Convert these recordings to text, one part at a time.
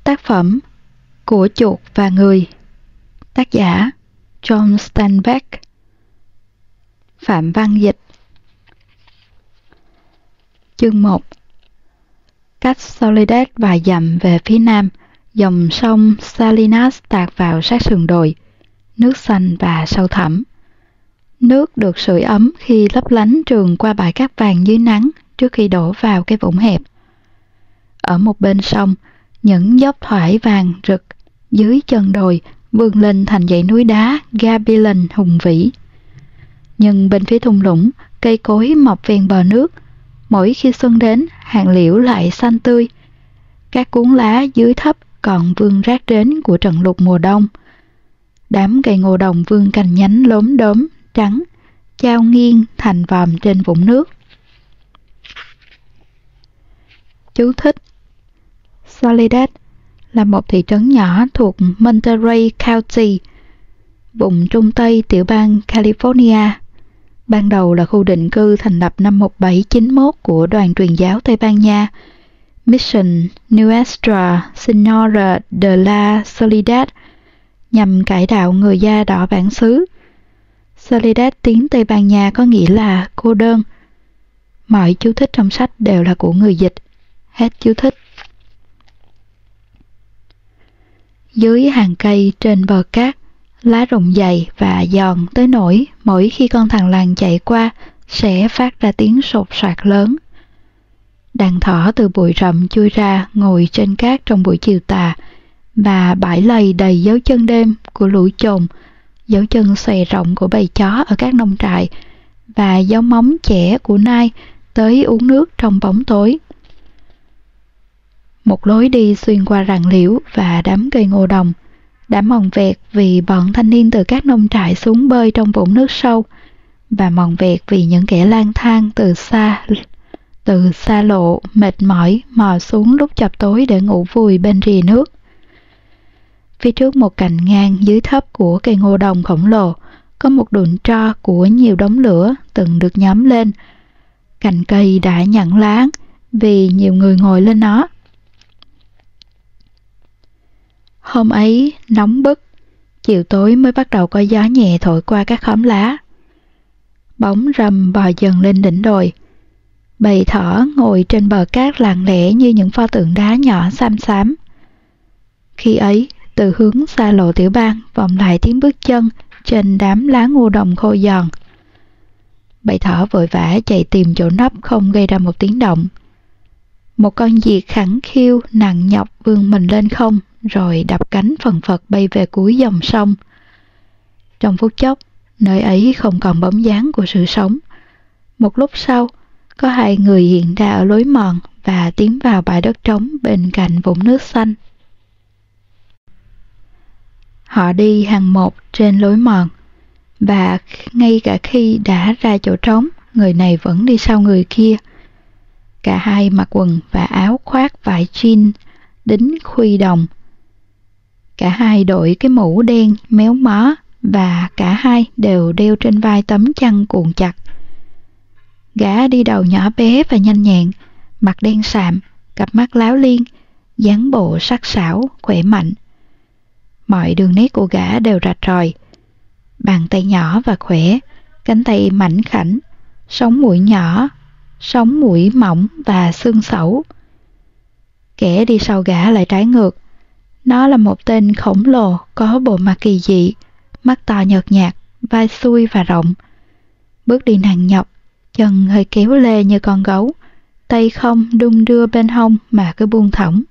Tác phẩm Của chuột và người. Tác giả John Steinbeck. Phạm Văn dịch. Chương 1. Cách Soledad vài dặm về phía nam, dòng sông Salinas tạt vào sát sườn đồi, nước xanh và sâu thẳm. Nước được sưởi ấm khi lấp lánh trườn qua bãi cát vàng dưới nắng trước khi đổ vào cái vũng hẹp. Ở một bên sông, những dốc thoải vàng rực dưới chân đồi vươn lên thành dãy núi đá Gabilan hùng vĩ. Nhưng bên phía thung lũng, cây cối mọc ven bờ nước. Mỗi khi xuân đến, hàng liễu lại xanh tươi. Các cuốn lá dưới thấp còn vương rác rến của trận lụt mùa đông. Đám cây ngô đồng vươn cành nhánh lốm đốm, trắng, chao nghiêng thành vòm trên vũng nước. Chú thích: Soledad là một thị trấn nhỏ thuộc Monterey County, vùng trung tây tiểu bang California. Ban đầu là khu định cư thành lập năm 1791 của đoàn truyền giáo Tây Ban Nha, Mission Nuestra Señora de la Soledad, nhằm cải đạo người da đỏ bản xứ. Soledad tiếng Tây Ban Nha có nghĩa là cô đơn. Mọi chú thích trong sách đều là của người dịch. Hết chú thích. Dưới hàng cây trên bờ cát, lá rụng dày và giòn tới nỗi mỗi khi con thằn lằn chạy qua sẽ phát ra tiếng sột soạt lớn. Đàn thỏ từ bụi rậm chui ra ngồi trên cát trong buổi chiều tà, và bãi lầy đầy dấu chân đêm của lũ chồn, dấu chân xòe rộng của bầy chó ở các nông trại, và dấu móng chẻ của nai tới uống nước trong bóng tối. Một lối đi xuyên qua rặng liễu và đám cây ngô đồng, đã mòn vẹt vì bọn thanh niên từ các nông trại xuống bơi trong vũng nước sâu, và mòn vẹt vì những kẻ lang thang từ xa lộ mệt mỏi mò xuống lúc chập tối để ngủ vùi bên rìa nước. Phía trước một cành ngang dưới thấp của cây ngô đồng khổng lồ, có một đụn tro của nhiều đống lửa từng được nhóm lên. Cành cây đã nhẵn lá vì nhiều người ngồi lên nó. Hôm ấy nóng bức, chiều tối mới bắt đầu có gió nhẹ thổi qua các khóm lá. Bóng râm bò dần lên đỉnh đồi. Bầy thỏ ngồi trên bờ cát lặng lẽ như những pho tượng đá nhỏ xám xám. Khi ấy, từ hướng xa lộ tiểu bang vọng lại tiếng bước chân trên đám lá ngô đồng khô giòn. Bầy thỏ vội vã chạy tìm chỗ nấp không gây ra một tiếng động. Một con diệt khẳng khiu nặng nhọc vươn mình lên không, rồi đập cánh phần phật bay về cuối dòng sông. Trong phút chốc, nơi ấy không còn bóng dáng của sự sống. Một lúc sau, có hai người hiện ra ở lối mòn và tiến vào bãi đất trống bên cạnh vũng nước xanh. Họ đi hàng một trên lối mòn, và ngay cả khi đã ra chỗ trống, người này vẫn đi sau người kia. Cả hai mặc quần và áo khoác vải jean đính khuy đồng. Cả hai đội cái mũ đen méo mó, và cả hai đều đeo trên vai tấm chăn cuộn chặt. Gã đi đầu nhỏ bé và nhanh nhẹn, mặt đen sạm, cặp mắt láo liên, dáng bộ sắc sảo, khỏe mạnh. Mọi đường nét của gã đều rạch ròi. Bàn tay nhỏ và khỏe, cánh tay mảnh khảnh, sống mũi nhỏ, sống mũi mỏng và xương xẩu. Kẻ đi sau gã lại trái ngược. Nó là một tên khổng lồ có bộ mặt kỳ dị, mắt to nhợt nhạt, vai xuôi và rộng. Bước đi nặng nhọc, chân hơi kéo lê như con gấu, tay không đung đưa bên hông mà cứ buông thõng.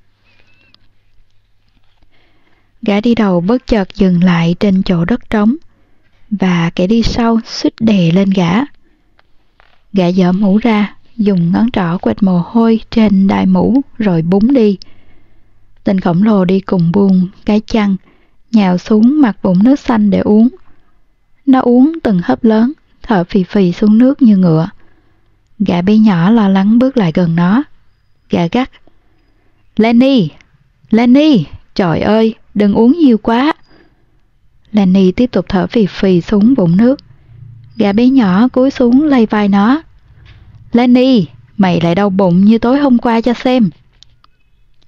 Gã đi đầu bất chợt dừng lại trên chỗ đất trống, và kẻ đi sau suýt đè lên gã. Gã giở mũ ra, dùng ngón trỏ quệt mồ hôi trên đai mũ rồi búng đi. Tên khổng lồ đi cùng buông cái chăn, nhào xuống mặt vũng nước xanh để uống. Nó uống từng hớp lớn, thở phì phì xuống nước như ngựa. Gã bé nhỏ lo lắng bước lại gần nó. Gã gắt: Lenny! Lenny! Trời ơi, đừng uống nhiều quá! Lenny tiếp tục thở phì phì xuống vũng nước. Gã bé nhỏ cúi xuống lay vai nó. Lenny, mày lại đau bụng như tối hôm qua cho xem.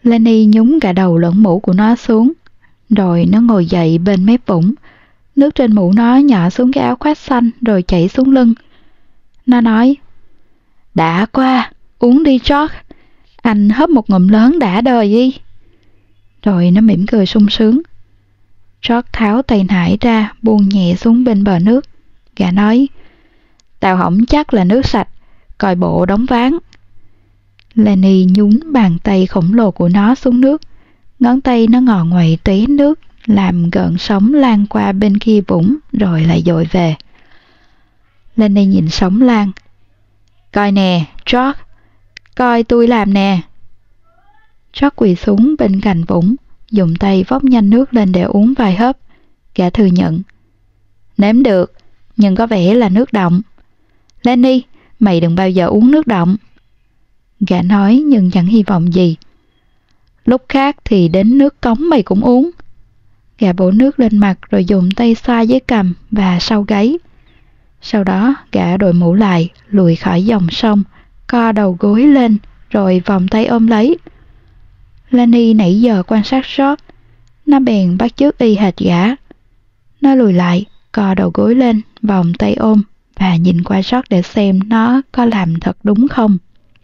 Lenny nhúng cả đầu lẫn mũ của nó xuống, rồi nó ngồi dậy bên mép vũng. Nước trên mũ nó nhỏ xuống cái áo khoác xanh rồi chảy xuống lưng. Nó nói, đã quá, uống đi George, anh hớp một ngụm lớn đã đời đi. Rồi nó mỉm cười sung sướng. George tháo tay nải ra, buông nhẹ xuống bên bờ nước. Gã nói, tao hỏng chắc là nước sạch, coi bộ đóng ván. Lenny nhúng bàn tay khổng lồ của nó xuống nước. Ngón tay nó ngò ngoậy tuế nước, làm gợn sóng lan qua bên kia vũng rồi lại dội về. Lenny nhìn sóng lan. Coi nè, George, coi tôi làm nè. George quỳ xuống bên cạnh vũng, dùng tay vót nhanh nước lên để uống vài hớp. Gã thừa nhận. Nếm được, nhưng có vẻ là nước đọng. Lenny, mày đừng bao giờ uống nước đọng. Gã nói nhưng chẳng hy vọng gì. Lúc khác thì đến nước cống mày cũng uống. Gã bổ nước lên mặt rồi dùng tay xoa dưới cằm và sau gáy. Sau đó gã đội mũ lại, lùi khỏi dòng sông, co đầu gối lên rồi vòng tay ôm lấy. Lenny nãy giờ quan sát George, nó bèn bắt chước y hệt gã. Nó lùi lại, co đầu gối lên, vòng tay ôm và nhìn qua George để xem nó có làm thật đúng không.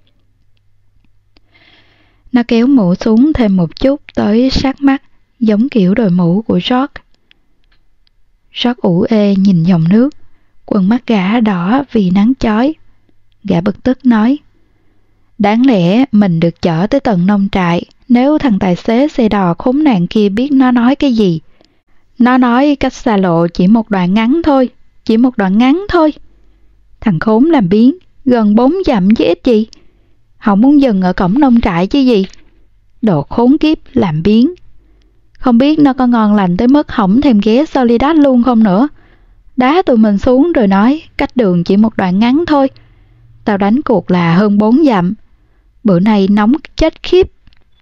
Nó kéo mũ xuống thêm một chút tới sát mắt, giống kiểu đội mũ của George. George ủ ê nhìn dòng nước, quần mắt gã đỏ vì nắng chói. Gã bực tức nói, đáng lẽ mình được chở tới tận nông trại nếu thằng tài xế xe đò khốn nạn kia biết nó nói cái gì. Nó nói cách xa lộ chỉ một đoạn ngắn thôi, chỉ một đoạn ngắn thôi. Thằng khốn làm biếng, gần 4 dặm chứ ít gì. Không muốn dừng ở cổng nông trại chứ gì. Đồ khốn kiếp làm biếng. Không biết nó có ngon lành tới mức hổng thèm ghé Soledad luôn không nữa. Đá tụi mình xuống rồi nói cách đường chỉ một đoạn ngắn thôi. Tao đánh cuộc là hơn 4 dặm. Bữa nay nóng chết khiếp.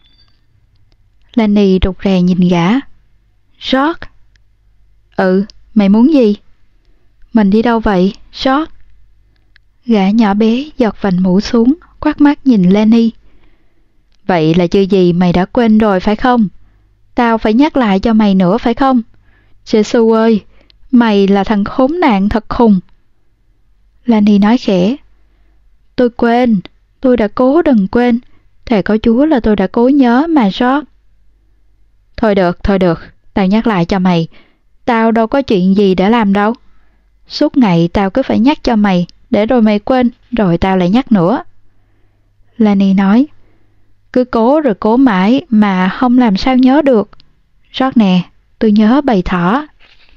Lenny rụt rè nhìn gã. George. Ừ, mày muốn gì? Mình đi đâu vậy, George? Gã nhỏ bé giọt vành mũ xuống, quát mắt nhìn Lenny. Vậy là chưa gì mày đã quên rồi phải không? Tao phải nhắc lại cho mày nữa phải không? Giê-xu ơi, mày là thằng khốn nạn thật khùng. Lenny nói khẽ. Tôi quên, tôi đã cố đừng quên. Thề có Chúa là tôi đã cố nhớ mà George. Thôi được, tao nhắc lại cho mày. Tao đâu có chuyện gì để làm đâu. Suốt ngày tao cứ phải nhắc cho mày, để rồi mày quên, rồi tao lại nhắc nữa. Lenny nói. Cứ cố rồi cố mãi mà không làm sao nhớ được. George nè, tôi nhớ bầy thỏ.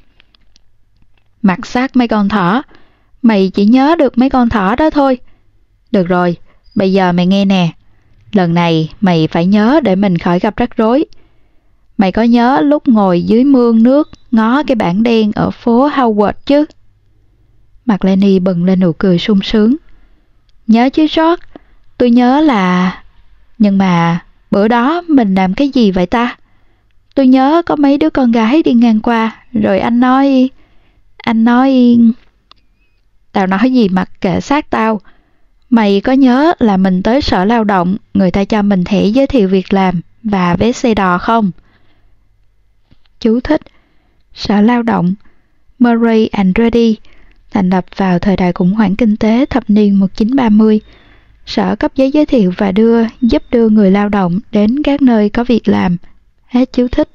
Mặc xác mấy con thỏ. Mày chỉ nhớ được mấy con thỏ đó thôi. Được rồi, bây giờ mày nghe nè. Lần này mày phải nhớ để mình khỏi gặp rắc rối. Mày có nhớ lúc ngồi dưới mương nước ngó cái bảng đen ở phố Howard chứ? Mặt Lenny bừng lên nụ cười sung sướng. Nhớ chứ George, tôi nhớ là... Nhưng mà bữa đó mình làm cái gì vậy ta? Tôi nhớ có mấy đứa con gái đi ngang qua, rồi anh nói... Tao nói gì mặc kệ xác tao. Mày có nhớ là mình tới sở lao động, người ta cho mình thẻ giới thiệu việc làm và vé xe đò không? Chú thích. Sở lao động Murray and Ready, thành lập vào thời đại khủng hoảng kinh tế thập niên 1930. Sở cấp giấy giới thiệu và giúp đưa người lao động đến các nơi có việc làm. Hết chú thích.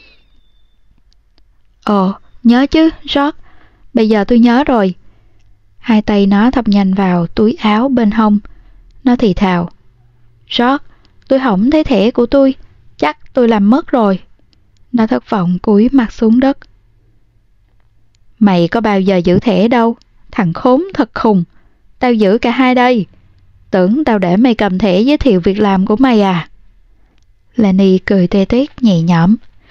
Ồ, nhớ chứ, George. Bây giờ tôi nhớ rồi. Hai tay nó thọc nhanh vào túi áo bên hông. Nó thì thào. George, tôi không thấy thẻ của tôi. Chắc tôi làm mất rồi. Nó thất vọng cúi mặt xuống đất. Mày có bao giờ giữ thẻ đâu. Thằng khốn thật khùng. Tao giữ cả hai đây. Tưởng tao để mày cầm thẻ giới thiệu việc làm của mày à? Lenny cười tê tét nhẹ nhõm.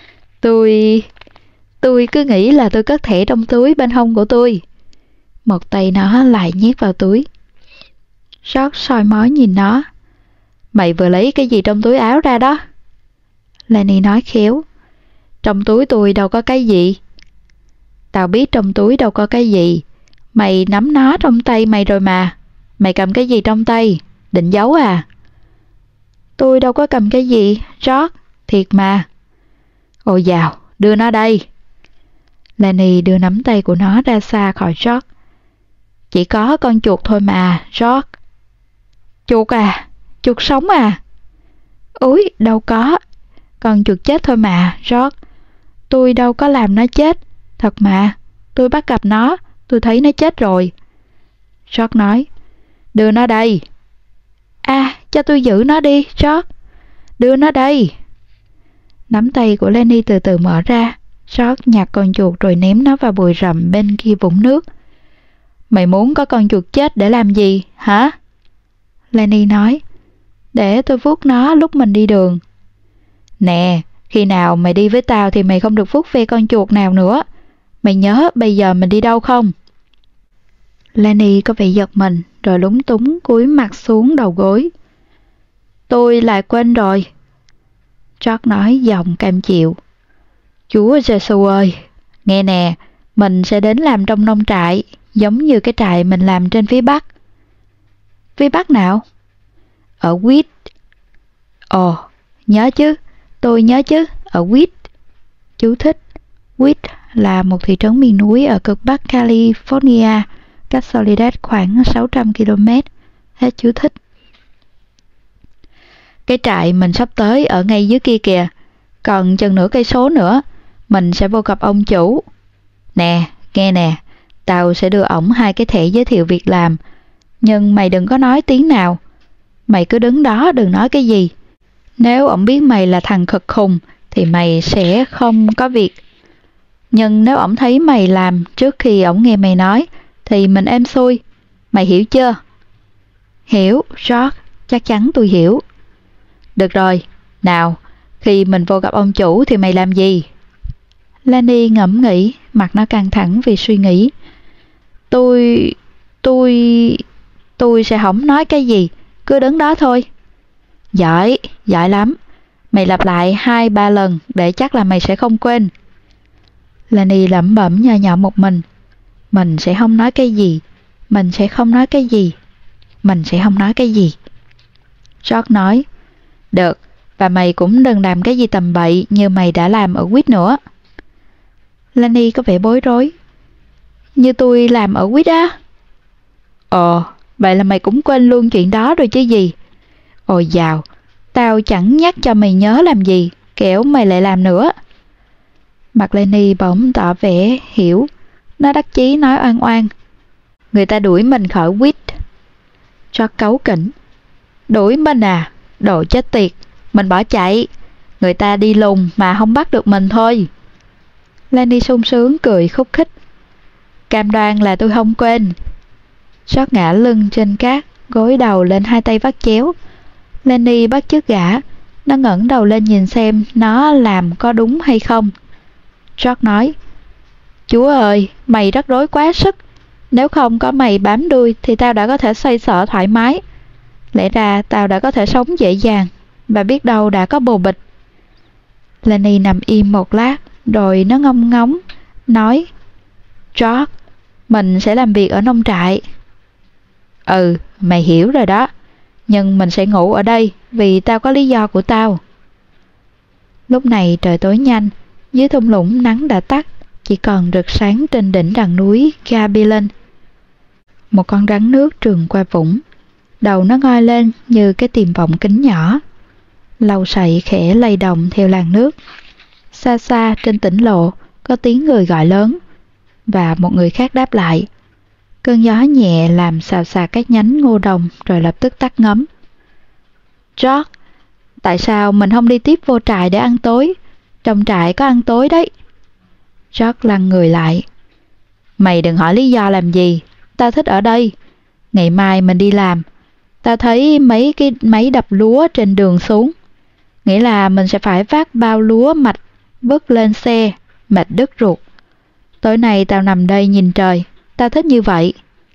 Tôi cứ nghĩ là tôi cất thẻ trong túi bên hông của tôi. Một tay nó lại nhét vào túi. George soi mói nhìn nó. Mày vừa lấy cái gì trong túi áo ra đó? Lenny nói khéo. Trong túi tôi đâu có cái gì. Tao biết trong túi đâu có cái gì. Mày nắm nó trong tay mày rồi mà. Mày cầm cái gì trong tay? Định giấu à? Tôi đâu có cầm cái gì, George, thiệt mà. Ôi dào, đưa nó đây. Lenny đưa nắm tay của nó ra xa khỏi George. Chỉ có con chuột thôi mà, George. Chuột à? Chuột sống à? Úi, đâu có. Con chuột chết thôi mà, George. Tôi đâu có làm nó chết. Thật mà, tôi bắt gặp nó, tôi thấy nó chết rồi. George nói, đưa nó đây. À, cho tôi giữ nó đi, George. Đưa nó đây. Nắm tay của Lenny từ từ mở ra. George nhặt con chuột rồi ném nó vào bụi rậm bên kia vũng nước. Mày muốn có con chuột chết để làm gì, hả? Lenny nói, để tôi vuốt nó lúc mình đi đường. Nè, khi nào mày đi với tao thì mày không được vuốt ve con chuột nào nữa. Mày nhớ bây giờ mình đi đâu không? Lenny có vẻ giật mình rồi lúng túng cúi mặt xuống đầu gối. Tôi lại quên rồi. George nói giọng cam chịu. Chúa Giêsu ơi, nghe nè, mình sẽ đến làm trong nông trại, giống như cái trại mình làm trên phía Bắc. Phía Bắc nào? Ở Whit. Ồ, nhớ chứ, tôi nhớ chứ, ở Whit. Chú thích, Whit là một thị trấn miền núi ở cực Bắc California, cách Soledad khoảng 600 km. Hết chú thích. Cái trại mình sắp tới ở ngay dưới kia kìa, còn chừng nửa cây số nữa, mình sẽ vô gặp ông chủ. Nè, nghe nè, tao sẽ đưa ổng 2 cái thẻ giới thiệu việc làm, nhưng mày đừng có nói tiếng nào. Mày cứ đứng đó đừng nói cái gì. Nếu ổng biết mày là thằng khực khùng thì mày sẽ không có việc. Nhưng nếu ổng thấy mày làm trước khi ổng nghe mày nói thì mình êm xuôi. Mày hiểu chưa? Hiểu, George, chắc chắn tôi hiểu. Được rồi, nào, khi mình vô gặp ông chủ thì mày làm gì? Lenny ngẫm nghĩ, mặt nó căng thẳng vì suy nghĩ. Tôi sẽ không nói cái gì, cứ đứng đó thôi. Giỏi, giỏi lắm. Mày lặp lại 2-3 lần để chắc là mày sẽ không quên. Lenny lẩm bẩm nhỏ nhỏ một mình. Mình sẽ không nói cái gì, mình sẽ không nói cái gì, mình sẽ không nói cái gì. George nói, được, và mày cũng đừng làm cái gì tầm bậy như mày đã làm ở Whit nữa. Lenny có vẻ bối rối. Như tôi làm ở Whit á? Vậy là mày cũng quên luôn chuyện đó rồi chứ gì. Ôi dào, tao chẳng nhắc cho mày nhớ làm gì, kẻo mày lại làm nữa. Mặt Lenny bỗng tỏ vẻ hiểu. Nó đắc chí nói oan oan. Người ta đuổi mình khỏi Whit. Cho cáu kỉnh. Đuổi mình à? Đồ chết tiệt. Mình bỏ chạy. Người ta đi lùng mà không bắt được mình thôi. Lenny sung sướng cười khúc khích. Cam đoan là tôi không quên. George ngã lưng trên cát, gối đầu lên 2 tay vắt chéo. Lenny bắt chước gã. Nó ngẩng đầu lên nhìn xem nó làm có đúng hay không. George nói, Chúa ơi, mày rắc rối quá sức. Nếu không có mày bám đuôi thì tao đã có thể xoay sở thoải mái. Lẽ ra tao đã có thể sống dễ dàng, và biết đâu đã có bồ bịch. Lenny nằm im một lát, rồi nó ngông ngóng, nói, George, mình sẽ làm việc ở nông trại. Ừ, mày hiểu rồi đó. Nhưng mình sẽ ngủ ở đây vì tao có lý do của tao. Lúc này trời tối nhanh, dưới thung lũng nắng đã tắt, chỉ còn rực sáng trên đỉnh đằng núi Gabilan. Một con rắn nước trườn qua vũng, đầu nó ngoi lên như cái tiềm vọng kính nhỏ. Lau sậy khẽ lay động theo làn nước. Xa xa trên tỉnh lộ có tiếng người gọi lớn, và một người khác đáp lại. Cơn gió nhẹ làm xào xạc các nhánh ngô đồng rồi lập tức tắt ngấm. George, tại sao mình không đi tiếp vô trại để ăn tối? Trong trại có ăn tối đấy. George lăn người lại. Mày đừng hỏi lý do làm gì. Tao thích ở đây. Ngày mai mình đi làm. Tao thấy mấy cái máy đập lúa trên đường xuống. Nghĩa là mình sẽ phải vác bao lúa mạch vứt lên xe, mệt đứt ruột. Tối nay tao nằm đây nhìn trời. Tao thích như vậy.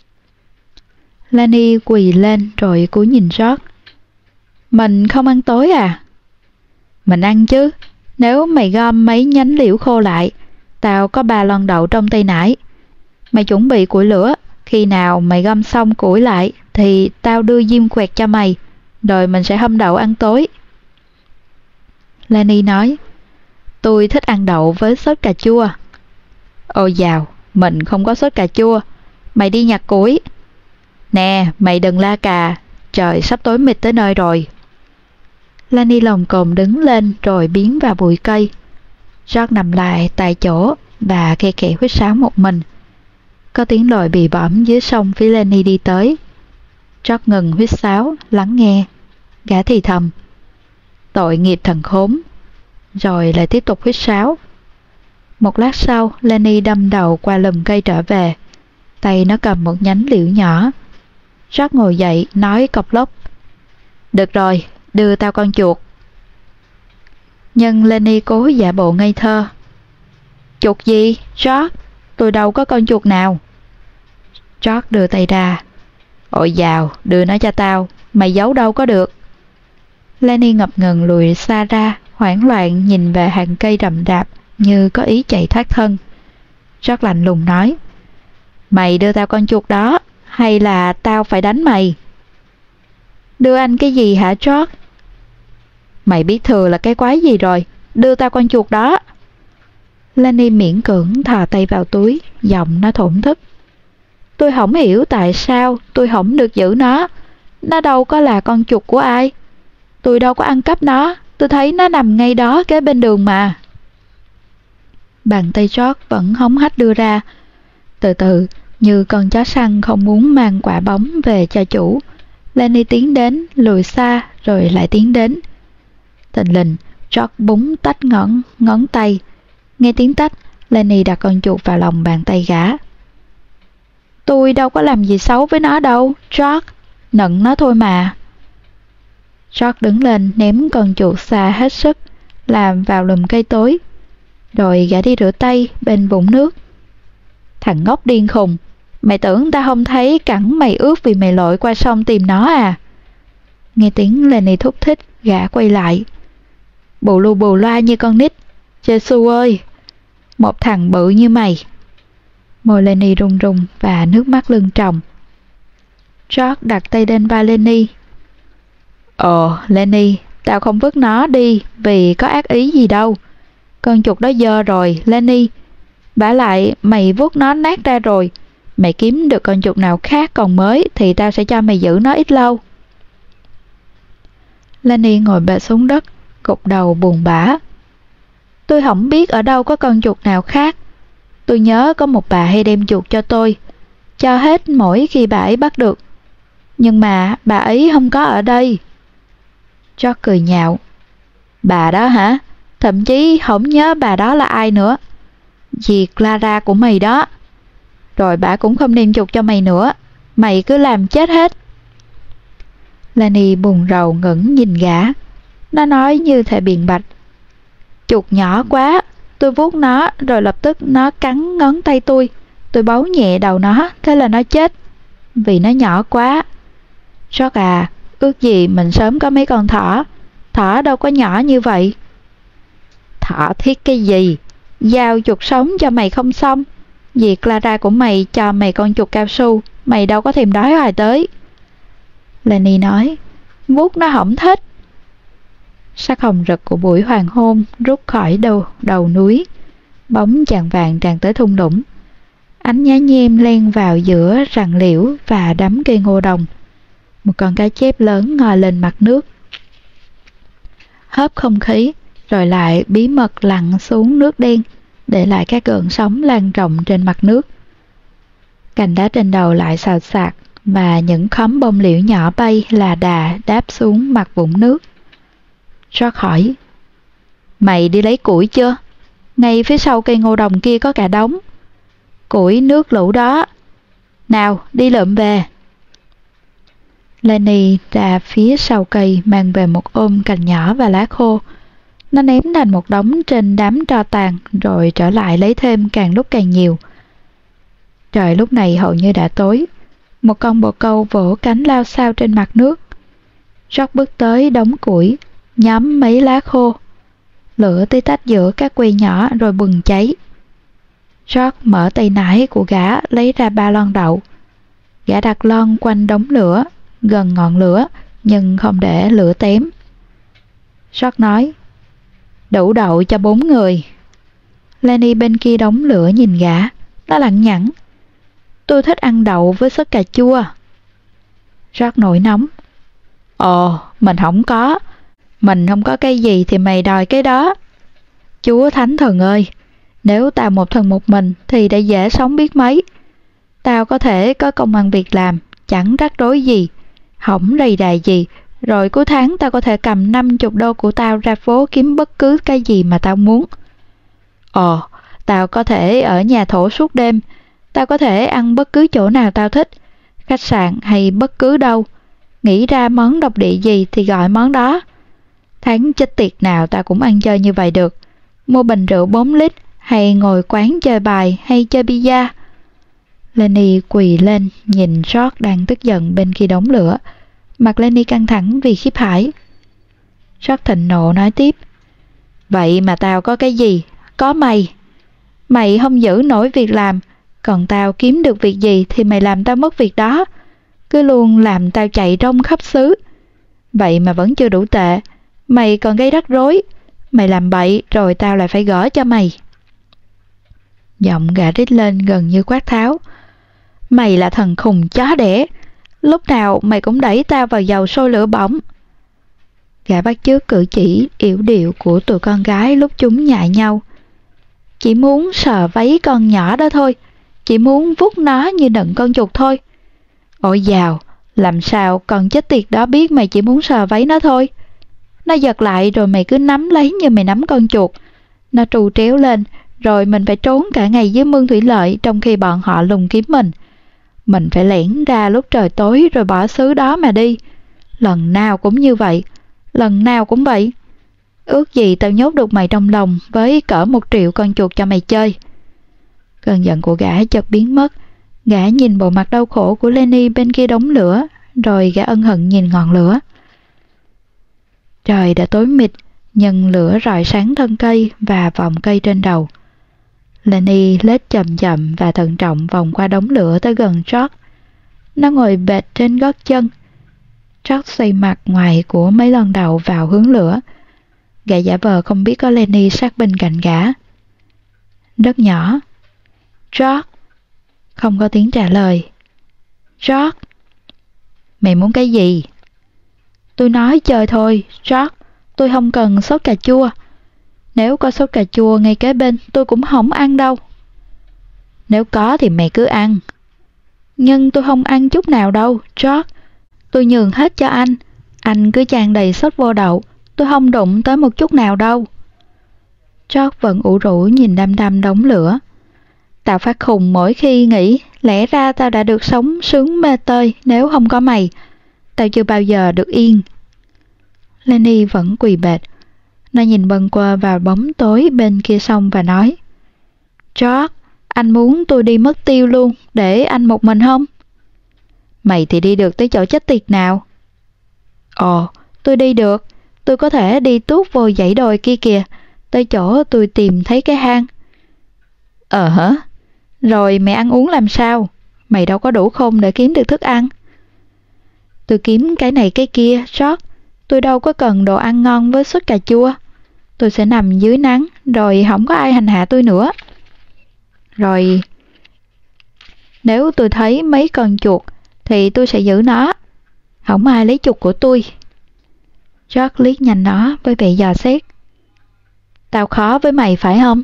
Lenny quỳ lên rồi cúi nhìn George. Mình không ăn tối à? Mình ăn chứ. Nếu mày gom mấy nhánh liễu khô lại, tao có 3 lon đậu trong tay nải. Mày chuẩn bị củi lửa. Khi nào mày gom xong củi lại thì tao đưa diêm quẹt cho mày. rồi mình sẽ hâm đậu ăn tối. Lenny nói, tôi thích ăn đậu với sốt cà chua. Ôi dào, mình không có sốt cà chua. Mày đi nhặt củi. Nè, mày đừng la cà, trời sắp tối mịt tới nơi rồi. Lenny lồm cồm đứng lên rồi biến vào bụi cây. George nằm lại tại chỗ và khe khẽ huýt sáo một mình. Có tiếng lội bị bõm dưới sông phía Lenny đi tới. George ngừng huýt sáo, lắng nghe. Gã thì thầm, tội nghiệp thằng khốn. Rồi lại tiếp tục huýt sáo. Một lát sau, Lenny đâm đầu qua lùm cây trở về. Tay nó cầm một nhánh liễu nhỏ. George ngồi dậy, nói cộc lốc, được rồi, đưa tao con chuột. Nhưng Lenny cố giả bộ ngây thơ. Chuột gì, George? Tôi đâu có con chuột nào. George đưa tay ra. Ôi dào, đưa nó cho tao, mày giấu đâu có được. Lenny ngập ngừng lùi xa ra, hoảng loạn nhìn về hàng cây rậm rạp như có ý chạy thoát thân. George lạnh lùng nói, mày đưa tao con chuột đó, hay là tao phải đánh mày? Đưa anh cái gì hả George? Mày biết thừa là cái quái gì rồi, đưa tao con chuột đó. Lenny miễn cưỡng thò tay vào túi, giọng nó thổn thức. Tôi không hiểu tại sao tôi không được giữ nó đâu có là con chuột của ai. Tôi đâu có ăn cắp nó, tôi thấy nó nằm ngay đó kế bên đường mà. Bàn tay George vẫn hống hách đưa ra. Từ từ, như con chó săn không muốn mang quả bóng về cho chủ, Lenny tiến đến, lùi xa, rồi lại tiến đến. Thình lình, George búng tách ngón tay. Nghe tiếng tách, Lenny đặt con chuột vào lòng bàn tay gã. Tôi đâu có làm gì xấu với nó đâu, George. Nựng nó thôi mà. George đứng lên ném con chuột xa hết sức, làm vào lùm cây tối. Rồi gã đi rửa tay bên vũng nước. Thằng ngốc điên khùng, mày tưởng ta không thấy cẳng mày ướt vì mày lội qua sông tìm nó à? Nghe tiếng Lenny thúc thích, gã quay lại. Bù lu bù loa như con nít. Giê-xu ơi, một thằng bự như mày. Môi Lenny run run và nước mắt lưng tròng. George đặt tay lên vai Lenny. Lenny, tao không vứt nó đi vì có ác ý gì đâu. Con chuột đó dơ rồi, Lenny. Vả lại, mày vuốt nó nát ra rồi. Mày kiếm được con chuột nào khác còn mới thì tao sẽ cho mày giữ nó ít lâu. Lenny ngồi bệt xuống đất, gục đầu buồn bã. Tôi không biết ở đâu có con chuột nào khác. Tôi nhớ có một bà hay đem chuột cho tôi, cho hết mỗi khi bà ấy bắt được. Nhưng mà bà ấy không có ở đây. George cười nhạo. Bà đó hả? Thậm chí không nhớ bà đó là ai nữa. Dì Clara của mày đó. Rồi bà cũng không đem chuột cho mày nữa. Mày cứ làm chết hết. Lenny buồn rầu ngẩng nhìn gã. Nó nói như thể biện bạch. Chuột nhỏ quá. Tôi vuốt nó rồi lập tức nó cắn ngón tay tôi. Tôi bấu nhẹ đầu nó, thế là nó chết. Vì nó nhỏ quá. George à, ước gì mình sớm có mấy con thỏ. Thỏ đâu có nhỏ như vậy. Thỏ thiết cái gì? Giao chuột sống cho mày không xong. Dì Clara của mày cho mày con chuột cao su, mày đâu có thèm đói hoài tới. Lenny nói, vuốt nó không thích. Sắc hồng rực của buổi hoàng hôn rút khỏi đầu núi. Bóng chàng vàng tràn tới thung lũng. Ánh nhá nhem len vào giữa rặng liễu và đám cây ngô đồng. Một con cá chép lớn ngoi lên mặt nước, hớp không khí, rồi lại bí mật lặn xuống nước đen, để lại các gợn sóng lan rộng trên mặt nước. Cành đá trên đầu lại xào xạc, và những khóm bông liễu nhỏ bay là đà đáp xuống mặt vũng nước. George hỏi, mày đi lấy củi chưa? Ngay phía sau cây ngô đồng kia có cả đống. Củi nước lũ đó. Nào, đi lượm về. Lenny ra phía sau cây mang về một ôm cành nhỏ và lá khô. Nó ném thành một đống trên đám tro tàn, rồi trở lại lấy thêm càng lúc càng nhiều. Trời lúc này hầu như đã tối. Một con bồ câu vỗ cánh lao xao trên mặt nước. George bước tới đống củi, nhắm mấy lá khô. Lửa tí tách giữa các que nhỏ rồi bừng cháy. George mở tay nải của gã lấy ra 3 lon đậu. Gã đặt lon quanh đống lửa, gần ngọn lửa, nhưng không để lửa tém. George nói, đủ đậu cho 4 người. Lenny bên kia đống lửa nhìn gã, nó lẳng nhẳng. Tôi thích ăn đậu với sốt cà chua. George nổi nóng. Ồ, mình không có. Mình không có cái gì thì mày đòi cái đó. Chúa Thánh Thần ơi, nếu tao một thân một mình thì đã dễ sống biết mấy. Tao có thể có công ăn việc làm, chẳng rắc rối gì, hổng rầy rài gì, rồi cuối tháng tao có thể cầm 50 đô của tao ra phố kiếm bất cứ cái gì mà tao muốn. Ồ, tao có thể ở nhà thổ suốt đêm, tao có thể ăn bất cứ chỗ nào tao thích, khách sạn hay bất cứ đâu. Nghĩ ra món độc địa gì thì gọi món đó. Tháng chết tiệt nào tao cũng ăn chơi như vậy được. Mua bình rượu 4 lít, hay ngồi quán chơi bài hay chơi bida. Lenny quỳ lên nhìn George đang tức giận bên kia đống lửa. Mặt Lenny căng thẳng vì khiếp hải. George thịnh nộ nói tiếp. Vậy mà tao có cái gì? Có mày. Mày không giữ nổi việc làm, còn tao kiếm được việc gì thì mày làm tao mất việc đó. Cứ luôn làm tao chạy rông khắp xứ. Vậy mà vẫn chưa đủ tệ. Mày còn gây rắc rối. Mày làm bậy rồi tao lại phải gỡ cho mày. Giọng gã rít lên gần như quát tháo. Mày là thằng khùng chó đẻ. Lúc nào mày cũng đẩy tao vào dầu sôi lửa bỏng. Gã bắt chước cử chỉ yểu điệu của tụi con gái lúc chúng nhại nhau. Chỉ muốn sờ váy con nhỏ đó thôi. Chỉ muốn vuốt nó như nựng con chuột thôi. Ôi dào, làm sao con chết tiệt đó biết mày chỉ muốn sờ váy nó thôi. Nó giật lại rồi mày cứ nắm lấy như mày nắm con chuột. Nó trù tréo lên, rồi mình phải trốn cả ngày dưới mương thủy lợi trong khi bọn họ lùng kiếm mình. Mình phải lẻn ra lúc trời tối rồi bỏ xứ đó mà đi. Lần nào cũng như vậy, lần nào cũng vậy. Ước gì tao nhốt được mày trong lòng với cỡ 1 triệu con chuột cho mày chơi. Cơn giận của gã chợt biến mất. Gã nhìn bộ mặt đau khổ của Lenny bên kia đống lửa, rồi gã ân hận nhìn ngọn lửa. Trời đã tối mịt, nhưng lửa rọi sáng thân cây và vòng cây trên đầu. Lenny lết chậm chậm và thận trọng vòng qua đống lửa tới gần George. Nó ngồi bệt trên gót chân. George xoay mặt ngoài của mấy lon đậu vào hướng lửa. Gã giả vờ không biết có Lenny sát bên cạnh gã. Rất nhỏ. George. Không có tiếng trả lời. George. Mày muốn cái gì? Tôi nói chơi thôi, George. Tôi không cần sốt cà chua. Nếu có sốt cà chua ngay kế bên tôi cũng không ăn đâu. Nếu có thì mày cứ ăn. Nhưng tôi không ăn chút nào đâu, George. Tôi nhường hết cho anh. Anh cứ chan đầy sốt vô đậu. Tôi không đụng tới một chút nào đâu. George vẫn ủ rũ nhìn đăm đăm đống lửa. Tao phát khùng mỗi khi nghĩ lẽ ra tao đã được sống sướng mê tơi nếu không có mày. Tao chưa bao giờ được yên. Lenny vẫn quỳ bệt. Nó nhìn bâng quơ vào bóng tối bên kia sông và nói. George, anh muốn tôi đi mất tiêu luôn để anh một mình không? Mày thì đi được tới chỗ chết tiệt nào? Ồ, tôi đi được. Tôi có thể đi tuốt vô dãy đồi kia kìa, tới chỗ tôi tìm thấy cái hang. Hả? Rồi mày ăn uống làm sao? Mày đâu có đủ khôn để kiếm được thức ăn. Tôi kiếm cái này cái kia, George. Tôi đâu có cần đồ ăn ngon với sốt cà chua. Tôi sẽ nằm dưới nắng, rồi không có ai hành hạ tôi nữa. Rồi, nếu tôi thấy mấy con chuột, thì tôi sẽ giữ nó. Không ai lấy chuột của tôi. George liếc nhìn nó với vẻ dò xét. Tao khó với mày phải không?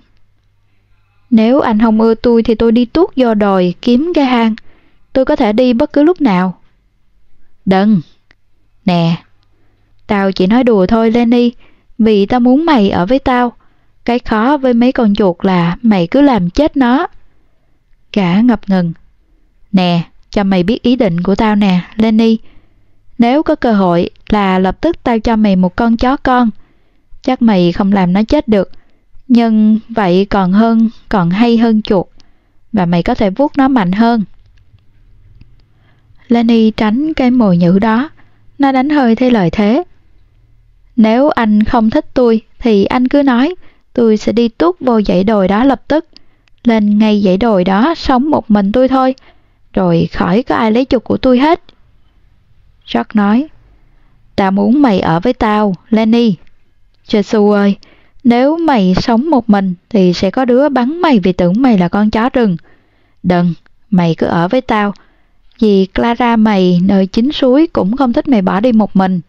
Nếu anh không ưa tôi thì tôi đi tuốt vô đồi kiếm cái hang. Tôi có thể đi bất cứ lúc nào. Đừng. Nè, tao chỉ nói đùa thôi Lenny, vì tao muốn mày ở với tao. Cái khó với mấy con chuột là mày cứ làm chết nó. Gã ngập ngừng. Nè, cho mày biết ý định của tao nè, Lenny. Nếu có cơ hội là lập tức tao cho mày một con chó con. Chắc mày không làm nó chết được, nhưng vậy còn hay hơn chuột. Và mày có thể vuốt nó mạnh hơn. Lenny tránh cái mồi nhữ đó. Nó đánh hơi theo lời thế. Nếu anh không thích tôi thì anh cứ nói. Tôi sẽ đi tuốt vô dãy đồi đó lập tức. Lên ngay dãy đồi đó sống một mình tôi thôi. Rồi khỏi có ai lấy chuột của tôi hết. George nói. Tao muốn mày ở với tao, Lenny. Jesus ơi, nếu mày sống một mình thì sẽ có đứa bắn mày vì tưởng mày là con chó rừng. Đừng, mày cứ ở với tao. Vì Clara mày nơi chính suối cũng không thích mày bỏ đi một mình.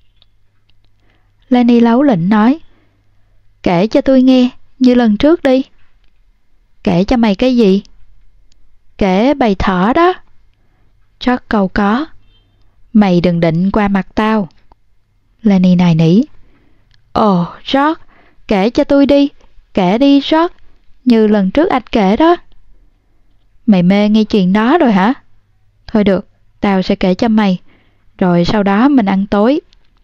Lenny láu lỉnh nói, kể cho tôi nghe, như lần trước đi. Kể cho mày cái gì? Kể bầy thỏ đó. George cầu có. Mày đừng định qua mặt tao. Lenny nài nỉ. Ồ, George, kể cho tôi đi. Kể đi, George. Như lần trước anh kể đó. Mày mê nghe chuyện đó rồi hả? Thôi được, tao sẽ kể cho mày. Rồi sau đó mình ăn tối.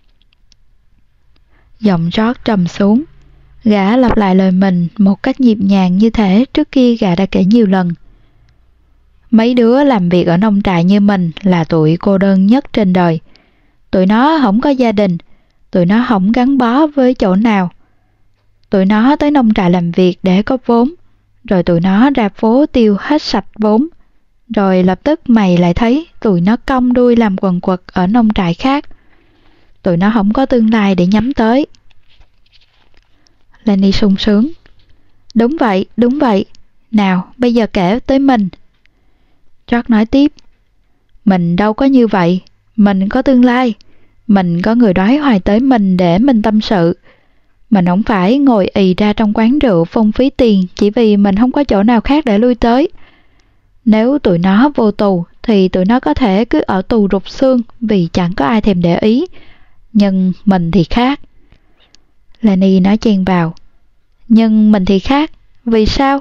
Giọng George trầm xuống. Gã lặp lại lời mình một cách nhịp nhàng như thể trước kia gã đã kể nhiều lần. Mấy đứa làm việc ở nông trại như mình là tụi cô đơn nhất trên đời. Tụi nó không có gia đình, tụi nó không gắn bó với chỗ nào. Tụi nó tới nông trại làm việc để có vốn, rồi tụi nó ra phố tiêu hết sạch vốn. Rồi lập tức mày lại thấy tụi nó cong đuôi làm quần quật ở nông trại khác. Tụi nó không có tương lai để nhắm tới. Lenny sung sướng. Đúng vậy, đúng vậy. Nào, bây giờ kể tới mình. George nói tiếp. Mình đâu có như vậy. Mình có tương lai. Mình có người đoái hoài tới mình để mình tâm sự. Mình không phải ngồi ì ra trong quán rượu phung phí tiền chỉ vì mình không có chỗ nào khác để lui tới. Nếu tụi nó vô tù thì tụi nó có thể cứ ở tù rụt xương vì chẳng có ai thèm để ý. Nhưng mình thì khác. Lenny nói chen vào. Nhưng mình thì khác. Vì sao?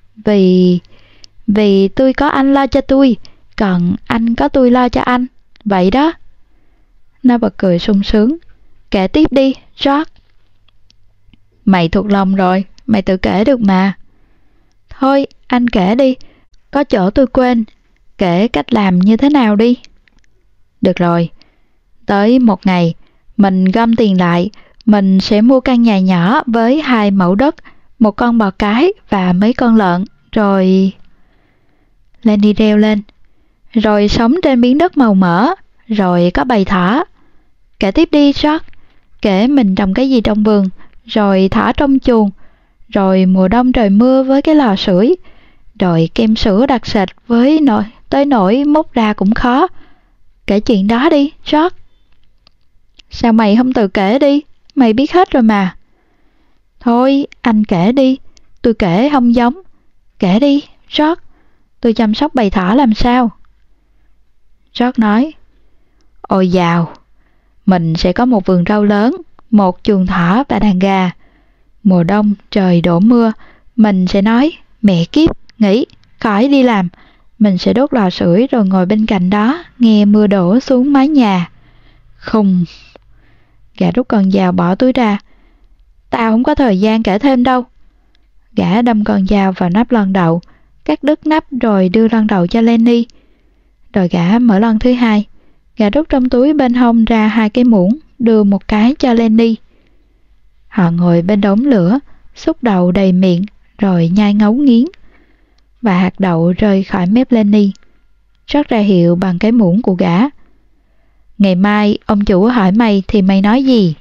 Vì tôi có anh lo cho tôi, còn anh có tôi lo cho anh. Vậy đó. Nó bật cười sung sướng. Kể tiếp đi, George. Mày thuộc lòng rồi, mày tự kể được mà. Thôi, anh kể đi. Có chỗ tôi quên. Kể cách làm như thế nào đi. Được rồi. Tới một ngày, mình gom tiền lại. Mình sẽ mua căn nhà nhỏ với 2 mẫu đất, một con bò cái và mấy con lợn. Rồi... Lenny reo lên. Rồi sống trên miếng đất màu mỡ. Rồi có bầy thỏ. Kể tiếp đi, George. Kể mình trồng cái gì trong vườn. Rồi thỏ trong chuồng. Rồi mùa đông trời mưa với cái lò sưởi. Rồi kem sữa đặc sệt với tới nỗi múc ra cũng khó. Kể chuyện đó đi, George. Sao mày không tự kể đi? Mày biết hết rồi mà. Thôi, anh kể đi. Tôi kể không giống. Kể đi, George. Tôi chăm sóc bầy thỏ làm sao? George nói. Ôi dào. Mình sẽ có một vườn rau lớn, một chuồng thỏ và đàn gà. Mùa đông trời đổ mưa, mình sẽ nói, mẹ kiếp, nghỉ, khỏi đi làm. Mình sẽ đốt lò sưởi rồi ngồi bên cạnh đó, nghe mưa đổ xuống mái nhà. Khùng. Gã rút con dao bỏ túi ra. Tao không có thời gian kể thêm đâu. Gã đâm con dao vào nắp lon đậu, cắt đứt nắp rồi đưa lon đậu cho Lenny. Rồi gã mở lon thứ hai. Gã rút trong túi bên hông ra 2 cái muỗng, đưa một cái cho Lenny. Họ ngồi bên đống lửa, xúc đậu đầy miệng, rồi nhai ngấu nghiến. Và hạt đậu rơi khỏi mép Lenny. Rót ra hiệu bằng cái muỗng của gã. Ngày mai ông chủ hỏi mày thì mày nói gì?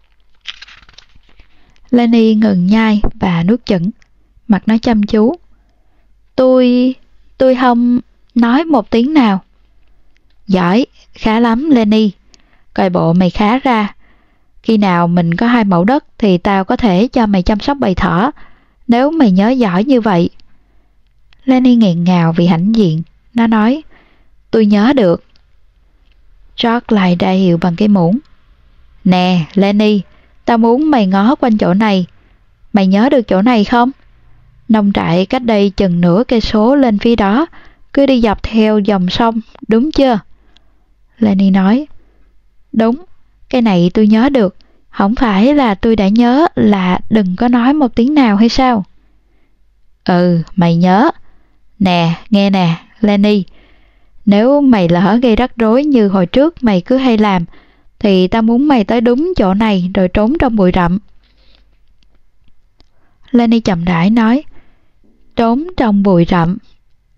Lenny ngừng nhai và nuốt chửng, mặt nó chăm chú. Tôi không nói một tiếng nào. Giỏi, khá lắm Lenny. Coi bộ mày khá ra. Khi nào mình có 2 mẫu đất thì tao có thể cho mày chăm sóc bầy thỏ, nếu mày nhớ giỏi như vậy. Lenny nghẹn ngào vì hãnh diện. Nó nói, tôi nhớ được. George lại ra hiệu bằng cái muỗng. Nè, Lenny, tao muốn mày ngó quanh chỗ này. Mày nhớ được chỗ này không? Nông trại cách đây chừng nửa cây số lên phía đó, cứ đi dọc theo dòng sông, đúng chưa? Lenny nói, đúng, cái này tôi nhớ được. Không phải là tôi đã nhớ là đừng có nói một tiếng nào hay sao? Ừ, mày nhớ. Nè, nghe nè, Lenny. Nếu mày lỡ gây rắc rối như hồi trước mày cứ hay làm, thì tao muốn mày tới đúng chỗ này rồi trốn trong bụi rậm. Lenny chậm rãi nói, trốn trong bụi rậm.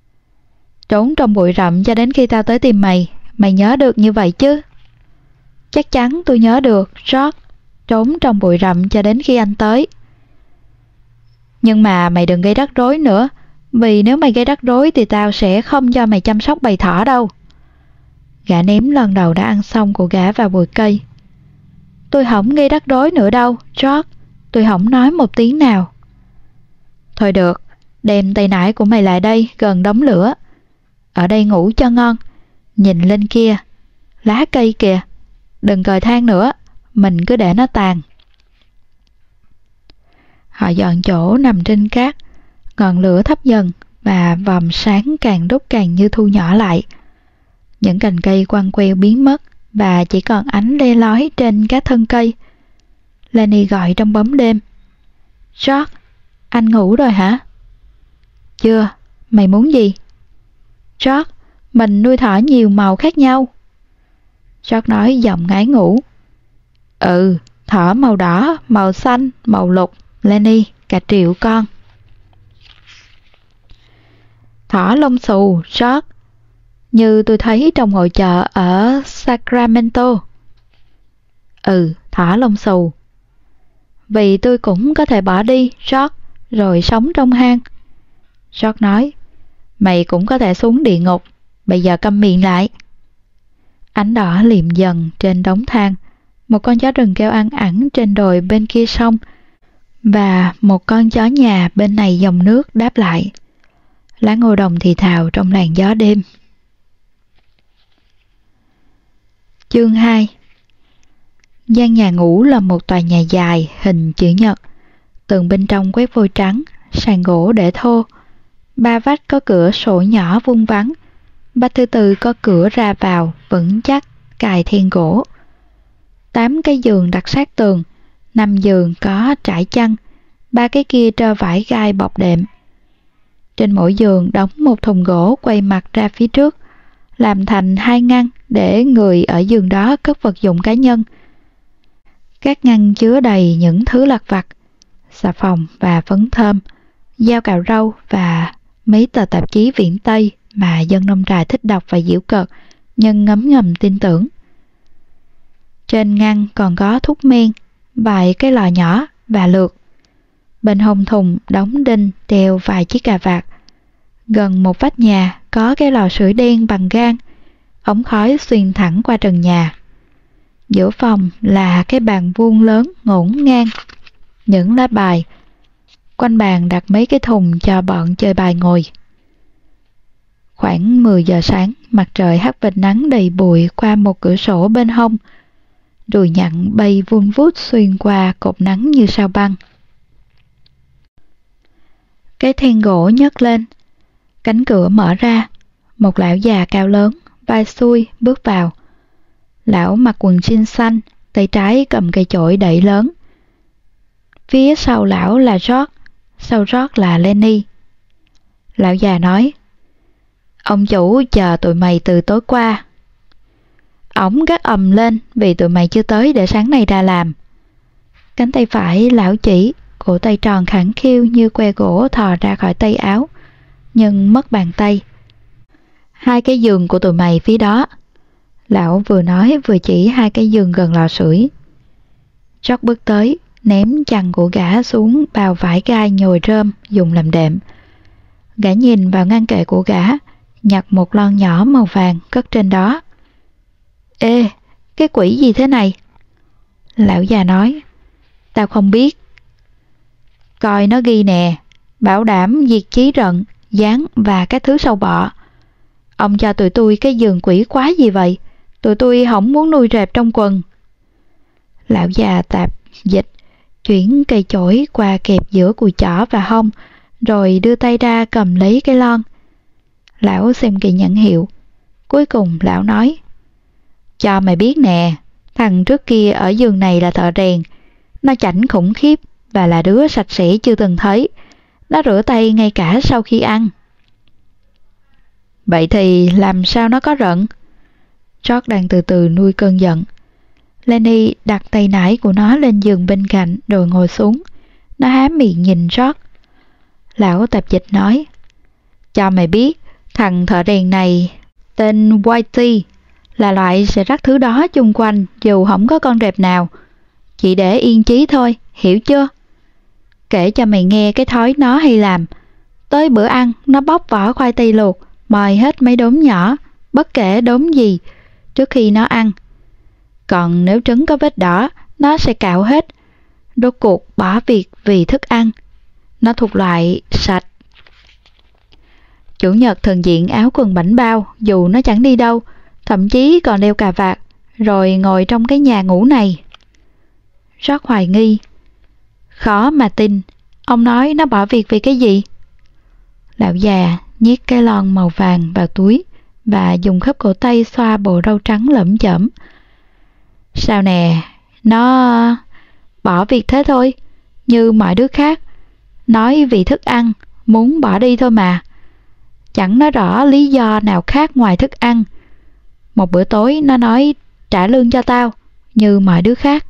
Trốn trong bụi rậm cho đến khi tao tới tìm mày. Mày nhớ được như vậy chứ? Chắc chắn tôi nhớ được, George. Trốn trong bụi rậm cho đến khi anh tới. Nhưng mà mày đừng gây rắc rối nữa, vì nếu mày gây rắc rối thì tao sẽ không cho mày chăm sóc bầy thỏ đâu. Gã ném lần đầu đã ăn xong của gã vào bụi cây. Tôi không gây rắc rối nữa đâu, George. Tôi không nói một tiếng nào. Thôi được, đem tay nải của mày lại đây gần đống lửa. Ở đây ngủ cho ngon. Nhìn lên kia, lá cây kìa. Đừng cời than nữa, mình cứ để nó tàn. Họ dọn chỗ nằm trên cát. Ngọn lửa thấp dần và vòm sáng càng đốt càng như thu nhỏ lại. Những cành cây quăng queo biến mất và chỉ còn ánh le lói trên các thân cây. Lenny gọi trong bóng đêm. George, anh ngủ rồi hả? Chưa, mày muốn gì? George, mình nuôi thỏ nhiều màu khác nhau. George nói giọng ngái ngủ. Ừ, thỏ màu đỏ, màu xanh, màu lục, Lenny, cả triệu con. Thỏ lông xù, George, như tôi thấy trong hội chợ ở Sacramento. Ừ, thỏ lông xù. Vì tôi cũng có thể bỏ đi, George, rồi sống trong hang. George nói, mày cũng có thể xuống địa ngục, bây giờ câm miệng lại. Ánh đỏ liệm dần trên đống than. Một con chó rừng kêu ăn ẳng trên đồi bên kia sông, và một con chó nhà bên này dòng nước đáp lại. Lá ngô đồng thì thào trong làn gió đêm. Chương 2. Gian nhà ngủ là một tòa nhà dài hình chữ nhật. Tường bên trong quét vôi trắng, sàn gỗ để thô. 3 vách có cửa sổ nhỏ vuông vắn. Vách thứ tư có cửa ra vào vững chắc, cài then gỗ. 8 cái giường đặt sát tường, 5 giường có trải chăn, 3 cái kia trơ vải gai bọc đệm. Trên mỗi giường đóng một thùng gỗ quay mặt ra phía trước, làm thành 2 ngăn để người ở giường đó cất vật dụng cá nhân. Các ngăn chứa đầy những thứ lặt vặt, xà phòng và phấn thơm, dao cạo râu và mấy tờ tạp chí viễn Tây mà dân nông trại thích đọc và giễu cợt, nhưng ngấm ngầm tin tưởng. Trên ngăn còn có thuốc men, vài cái lò nhỏ và lược. Bên hông thùng đóng đinh treo vài chiếc cà vạt. Gần một vách nhà có cái lò sưởi đen bằng gang, ống khói xuyên thẳng qua trần nhà. Giữa phòng là cái bàn vuông lớn ngổn ngang, những lá bài. Quanh bàn đặt mấy cái thùng cho bọn chơi bài ngồi. Khoảng 10 giờ sáng, mặt trời hắt vệt nắng đầy bụi qua một cửa sổ bên hông. Ruồi nhặn bay vun vút xuyên qua cột nắng như sao băng. Cái then gỗ nhấc lên. Cánh cửa mở ra. Một lão già cao lớn, vai xuôi, bước vào. Lão mặc quần jean xanh, tay trái cầm cây chổi đẩy lớn. Phía sau lão là George, sau George là Lenny. Lão già nói, ông chủ chờ tụi mày từ tối qua. Ổng gắt ầm lên vì tụi mày chưa tới để sáng nay ra làm. Cánh tay phải lão chỉ, cổ tay tròn khẳng khiu như que gỗ thò ra khỏi tay áo, nhưng mất bàn tay. 2 cái giường của tụi mày phía đó. Lão vừa nói vừa chỉ 2 cái giường gần lò sưởi. George bước tới, ném chăn của gã xuống bao vải gai nhồi rơm dùng làm đệm. Gã nhìn vào ngăn kệ của gã, nhặt một lon nhỏ màu vàng cất trên đó. Ê, cái quỷ gì thế này? Lão già nói, tao không biết. Coi nó ghi nè, bảo đảm diệt chí rận, gián và các thứ sâu bọ. Ông cho tụi tôi cái giường quỷ quái gì vậy? Tụi tôi không muốn nuôi rệp trong quần. Lão già tạp dịch, chuyển cây chổi qua kẹp giữa cùi chỏ và hông, rồi đưa tay ra cầm lấy cái lon. Lão xem kỳ nhãn hiệu. Cuối cùng lão nói, cho mày biết nè, thằng trước kia ở giường này là thợ rèn. Nó chảnh khủng khiếp và là đứa sạch sẽ chưa từng thấy. Nó rửa tay ngay cả sau khi ăn. Vậy thì làm sao nó có rận? George đang từ từ nuôi cơn giận. Lenny đặt tay nải của nó lên giường bên cạnh rồi ngồi xuống. Nó há miệng nhìn George. Lão tạp dịch nói, cho mày biết, thằng thợ rèn này tên Whitey là loại sẽ rắc thứ đó chung quanh dù không có con rệp nào. Chỉ để yên chí thôi, hiểu chưa? Kể cho mày nghe cái thói nó hay làm. Tới bữa ăn, nó bóc vỏ khoai tây luộc, mời hết mấy đốm nhỏ, bất kể đốm gì, trước khi nó ăn. Còn nếu trứng có vết đỏ, nó sẽ cạo hết. Rốt cuộc bỏ việc vì thức ăn. Nó thuộc loại sạch. Chủ nhật thường diện áo quần bảnh bao dù nó chẳng đi đâu, thậm chí còn đeo cà vạt, rồi ngồi trong cái nhà ngủ này. Rất hoài nghi. Khó mà tin, ông nói nó bỏ việc vì cái gì? Lão già nhét cái lon màu vàng vào túi và dùng khớp cổ tay xoa bộ râu trắng lởm chởm. Sao nè, nó bỏ việc thế thôi, như mọi đứa khác. Nói vì thức ăn, muốn bỏ đi thôi mà. Chẳng nói rõ lý do nào khác ngoài thức ăn. Một bữa tối nó nói trả lương cho tao, như mọi đứa khác.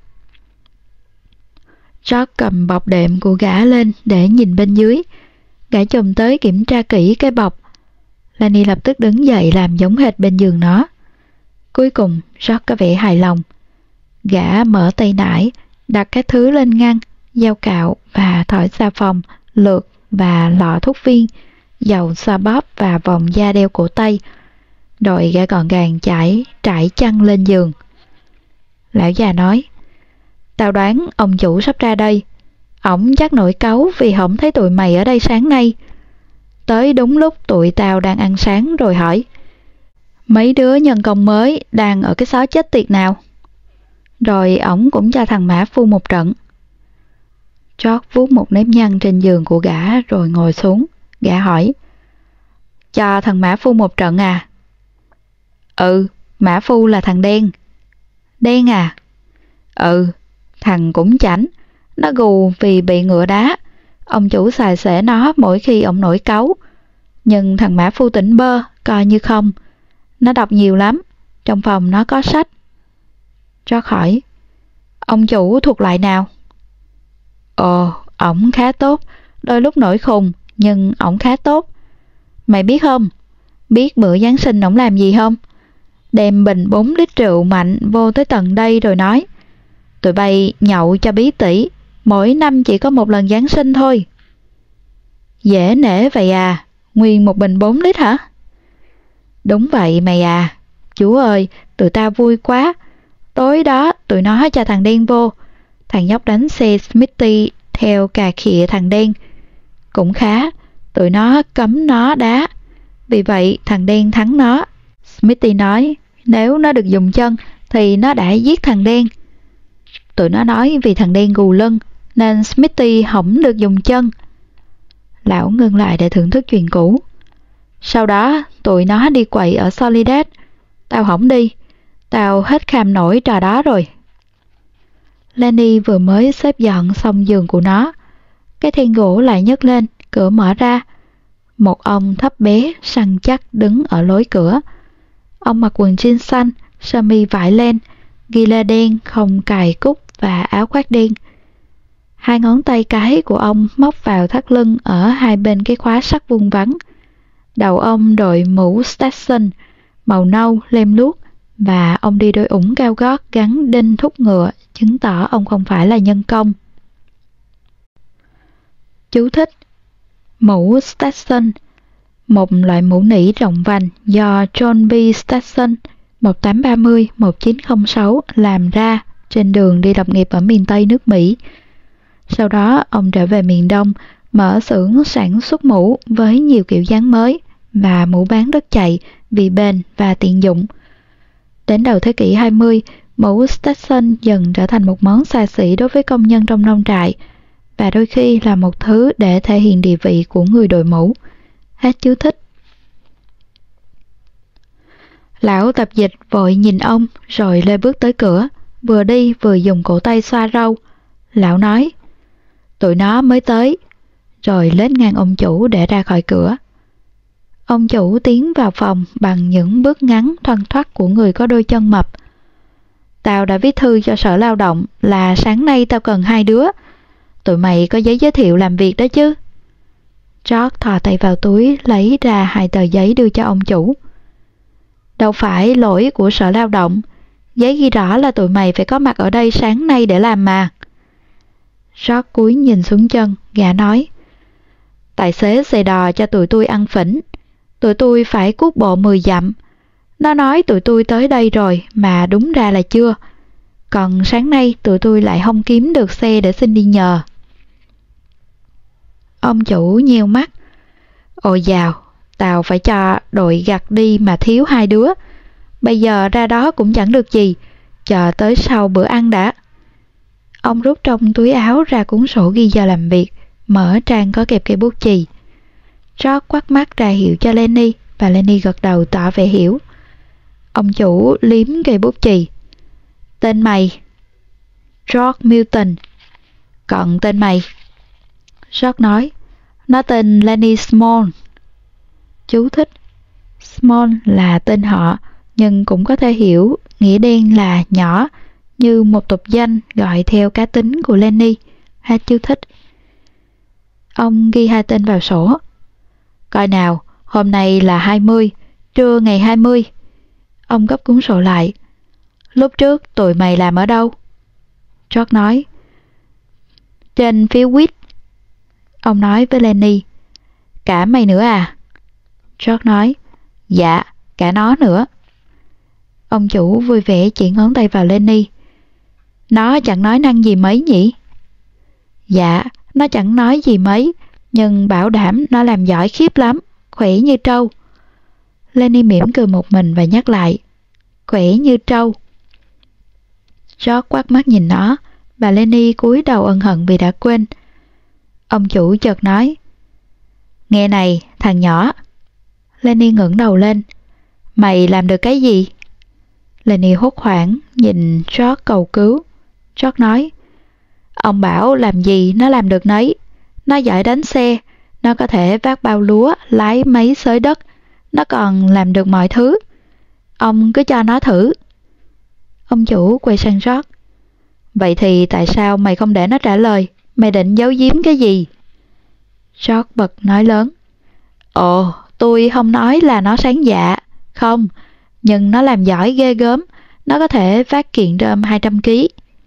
George cầm bọc đệm của gã lên để nhìn bên dưới. Gã chồm tới kiểm tra kỹ cái bọc. Lani lập tức đứng dậy làm giống hệt bên giường nó. Cuối cùng George có vẻ hài lòng. Gã mở tay nải, đặt các thứ lên ngăn, dao cạo và thỏi xà phòng, lược và lọ thuốc viên, dầu xoa bóp và vòng da đeo cổ tay. Rồi gã gọn gàng trải chăn lên giường. Lão già nói, tao đoán ông chủ sắp ra đây. Ổng chắc nổi cáu vì không thấy tụi mày ở đây sáng nay. Tới đúng lúc tụi tao đang ăn sáng rồi hỏi, mấy đứa nhân công mới đang ở cái xó chết tiệt nào? Rồi ổng cũng cho thằng Mã Phu một trận. George vuốt một nếp nhăn trên giường của gã rồi ngồi xuống. Gã hỏi, cho thằng Mã Phu một trận à? Ừ, Mã Phu là thằng đen. Đen à? Ừ, thằng cũng chảnh. Nó gù vì bị ngựa đá. Ông chủ xài xể nó mỗi khi ông nổi cáu. Nhưng thằng Mã Phu tỉnh bơ, coi như không. Nó đọc nhiều lắm. Trong phòng nó có sách. George hỏi, ông chủ thuộc loại nào? Ổng khá tốt. Đôi lúc nổi khùng, nhưng ổng khá tốt. Mày biết không? Biết bữa Giáng sinh ổng làm gì không? Đem bình 4 lít rượu mạnh vô tới tận đây rồi nói, tụi bay nhậu cho bí tỉ, mỗi năm chỉ có một lần Giáng sinh thôi. Dễ nể vậy à? Nguyên một bình 4 lít hả? Đúng vậy mày à. Chú ơi, tụi tao vui quá. Tối đó tụi nó cho thằng đen vô. Thằng nhóc đánh xe Smithy theo cà khịa thằng đen. Cũng khá, tụi nó cấm nó đá. Vì vậy thằng đen thắng nó. Smithy nói nếu nó được dùng chân thì nó đã giết thằng đen. Tụi nó nói vì thằng đen gù lưng nên Smithy không được dùng chân. Lão ngưng lại để thưởng thức chuyện cũ. Sau đó tụi nó đi quậy ở Soledad. Tao không đi. Tao hết kham nổi trò đó rồi. Lenny vừa mới xếp dọn xong giường của nó. Cái then gỗ lại nhấc lên, cửa mở ra. Một ông thấp bé, săn chắc đứng ở lối cửa. Ông mặc quần jean xanh, sơ mi vải len, ghi lê đen không cài cúc và áo khoác đen. Hai ngón tay cái của ông móc vào thắt lưng ở hai bên cái khóa sắt vuông vắn. Đầu ông đội mũ Stetson màu nâu lem luốc và ông đi đôi ủng cao gót gắn đinh thúc ngựa, chứng tỏ ông không phải là nhân công. Chú thích: mũ Stetson, một loại mũ nỉ rộng vành do John B. Stetson 1830-1906 làm ra trên đường đi lập nghiệp ở miền Tây nước Mỹ. Sau đó ông trở về miền Đông, mở xưởng sản xuất mũ với nhiều kiểu dáng mới và mũ bán rất chạy vì bền và tiện dụng. Đến đầu thế kỷ 20, mũ Stetson dần trở thành một món xa xỉ đối với công nhân trong nông trại và đôi khi là một thứ để thể hiện địa vị của người đội mũ. Hết chú thích. Lão tập dịch vội nhìn ông rồi lê bước tới cửa, vừa đi vừa dùng cổ tay xoa râu. Lão nói: "Tụi nó mới tới", rồi lết ngang ông chủ để ra khỏi cửa. Ông chủ tiến vào phòng bằng những bước ngắn thoăn thoắt của người có đôi chân mập. "Tao đã viết thư cho Sở Lao động là sáng nay tao cần 2 đứa. Tụi mày có giấy giới thiệu làm việc đó chứ?" George thò tay vào túi lấy ra 2 tờ giấy đưa cho ông chủ. Đâu phải lỗi của Sở Lao động. Giấy ghi rõ là tụi mày phải có mặt ở đây sáng nay để làm mà. George cúi nhìn xuống chân, gã nói. Tài xế xe đò cho tụi tôi ăn phỉnh. Tụi tôi phải cuốc bộ 10 dặm. Nó nói tụi tôi tới đây rồi mà đúng ra là chưa. Còn sáng nay tụi tôi lại không kiếm được xe để xin đi nhờ. Ông chủ nheo mắt. Ôi dào, tao phải cho đội gặt đi mà thiếu 2 đứa. Bây giờ ra đó cũng chẳng được gì. Chờ tới sau bữa ăn đã. Ông rút trong túi áo ra cuốn sổ ghi giờ làm việc, mở trang có kẹp cây bút chì. George quắt mắt ra hiệu cho Lenny và Lenny gật đầu tỏ vẻ hiểu. Ông chủ liếm cây bút chì. Tên mày? George Milton. Còn tên mày? George nói. Nó tên Lenny Small. Chú thích. Small là tên họ, nhưng cũng có thể hiểu nghĩa đen là nhỏ, như một tục danh gọi theo cá tính của Lenny. Hết chú thích. Ông ghi 2 tên vào sổ. Coi nào, hôm nay là 20, trưa ngày 20. Ông gấp cuốn sổ lại. Lúc trước tụi mày làm ở đâu? George nói. Trên phía quýt. Ông nói với Lenny. Cả mày nữa à? George nói. Dạ, cả nó nữa. Ông chủ vui vẻ chỉ ngón tay vào Lenny. Nó chẳng nói năng gì mấy nhỉ? Dạ, nó chẳng nói gì mấy, nhưng bảo đảm nó làm giỏi khiếp lắm, khỏe như trâu. Lenny mỉm cười một mình và nhắc lại. Khỏe như trâu. George quát mắt nhìn nó, và Lenny cúi đầu ân hận vì đã quên. Ông chủ chợt nói. Nghe này, thằng nhỏ. Lenny ngẩng đầu lên. Mày làm được cái gì? Lenny hốt hoảng, nhìn George cầu cứu. George nói. Ông bảo làm gì nó làm được nấy. Nó giỏi đánh xe, nó có thể vác bao lúa, lái máy xới đất. Nó còn làm được mọi thứ. Ông cứ cho nó thử. Ông chủ quay sang George. Vậy thì tại sao mày không để nó trả lời? Mày định giấu giếm cái gì? George bật nói lớn. Ồ, tôi không nói là nó sáng dạ. Không, nhưng nó làm giỏi ghê gớm. Nó có thể vác kiện rơm 200 kg.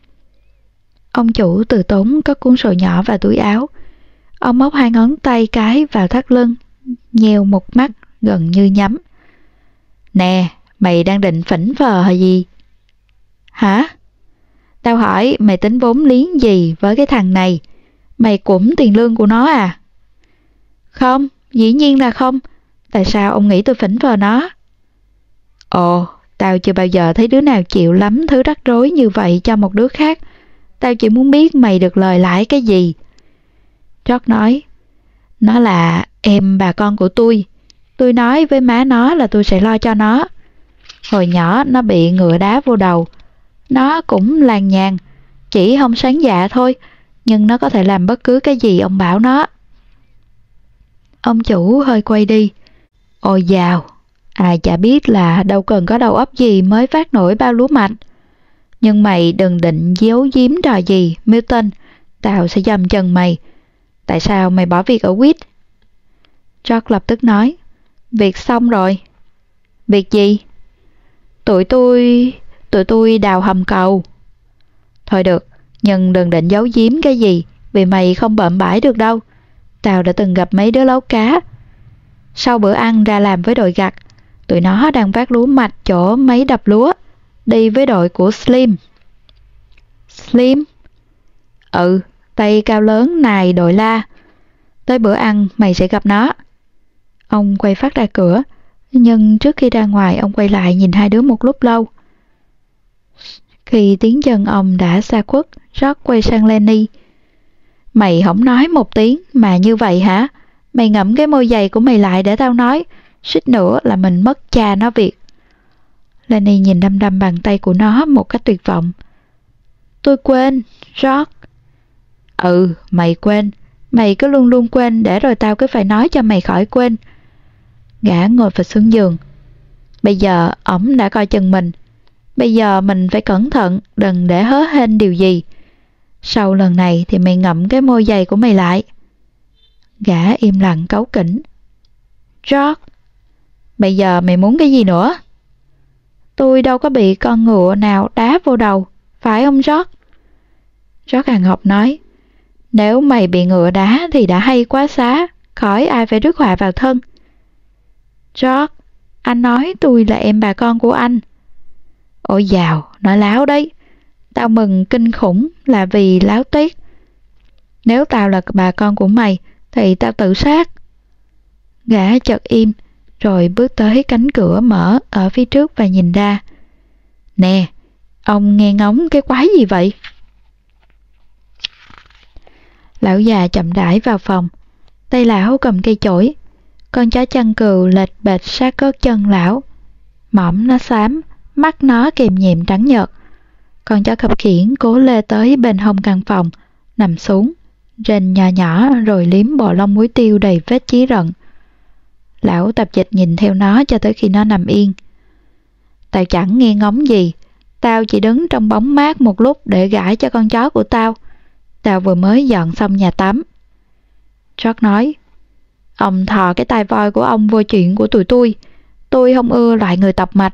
Ông chủ từ tốn cất cuốn sổ nhỏ vào túi áo. Ông móc 2 ngón tay cái vào thắt lưng, nheo một mắt gần như nhắm. Nè, mày đang định phỉnh phờ hay gì? Hả? Tao hỏi mày tính vốn liếng gì với cái thằng này? Mày cũng tiền lương của nó à? Không, dĩ nhiên là không. Tại sao ông nghĩ tôi phỉnh phờ nó? Ồ, tao chưa bao giờ thấy đứa nào chịu lắm thứ rắc rối như vậy cho một đứa khác. Tao chỉ muốn biết mày được lời lãi cái gì. George nói. Nó là em bà con của tôi. Tôi nói với má nó là tôi sẽ lo cho nó. Hồi nhỏ nó bị ngựa đá vô đầu. Nó cũng làng nhàng, chỉ không sáng dạ thôi, nhưng nó có thể làm bất cứ cái gì ông bảo nó. Ông chủ hơi quay đi. Ôi dào, ai chả biết là đâu cần có đầu óc gì mới phát nổi bao lúa mạch. Nhưng mày đừng định giấu giếm trò gì, Milton. Tao sẽ dầm chân mày. Tại sao mày bỏ việc ở quýt? George lập tức nói. Việc xong rồi. Việc gì? Tụi tôi đào hầm cầu. Thôi được, nhưng đừng định giấu giếm cái gì, vì mày không bợm bãi được đâu. Tao đã từng gặp mấy đứa lấu cá. Sau bữa ăn ra làm với đội gặt, tụi nó đang vác lúa mạch chỗ máy đập lúa, đi với đội của Slim. Slim? Ừ, tay cao lớn nài đội la. Tới bữa ăn mày sẽ gặp nó. Ông quay phát ra cửa, nhưng trước khi ra ngoài ông quay lại nhìn 2 đứa một lúc lâu. Khi tiếng chân ông đã xa khuất, George quay sang Lenny. Mày không nói một tiếng mà như vậy hả? Mày ngậm cái môi dày của mày lại để tao nói, suýt nữa là mình mất cha nó việc. Lenny nhìn đăm đăm bàn tay của nó một cách tuyệt vọng. Tôi quên, George. Ừ, mày quên. Mày cứ luôn luôn quên để rồi tao cứ phải nói cho mày khỏi quên. Gã ngồi phịch xuống giường. Bây giờ ổng đã coi chừng mình. Bây giờ mình phải cẩn thận, đừng để hớ hênh điều gì. Sau lần này thì mày ngậm cái môi dày của mày lại. Gã im lặng cáu kỉnh. George, bây giờ mày muốn cái gì nữa? Tôi đâu có bị con ngựa nào đá vô đầu, phải không George? George hàng học nói, nếu mày bị ngựa đá thì đã hay quá xá, khỏi ai phải rước họa vào thân. George, anh nói tôi là em bà con của anh. Ôi dào, nói láo đấy. Tao mừng kinh khủng là vì láo tuyết. Nếu tao là bà con của mày thì tao tự sát. Gã chợt im, rồi bước tới cánh cửa mở ở phía trước và nhìn ra. Nè, ông nghe ngóng cái quái gì vậy? Lão già chậm rãi vào phòng. Tay lão cầm cây chổi. Con chó chăn cừu lệch bệch sát gót chân lão. Mõm nó xám, mắt nó kèm nhẹm trắng nhợt. Con chó khập khiễng cố lê tới bên hông căn phòng, nằm xuống, rên nhỏ nhỏ rồi liếm bộ lông muối tiêu đầy vết chí rận. Lão tập dịch nhìn theo nó cho tới khi nó nằm yên. Tao chẳng nghe ngóng gì, tao chỉ đứng trong bóng mát một lúc để gãi cho con chó của tao. Tao vừa mới dọn xong nhà tắm. George nói, ông thò cái tai voi của ông vô chuyện của tụi tôi không ưa loại người tọc mạch.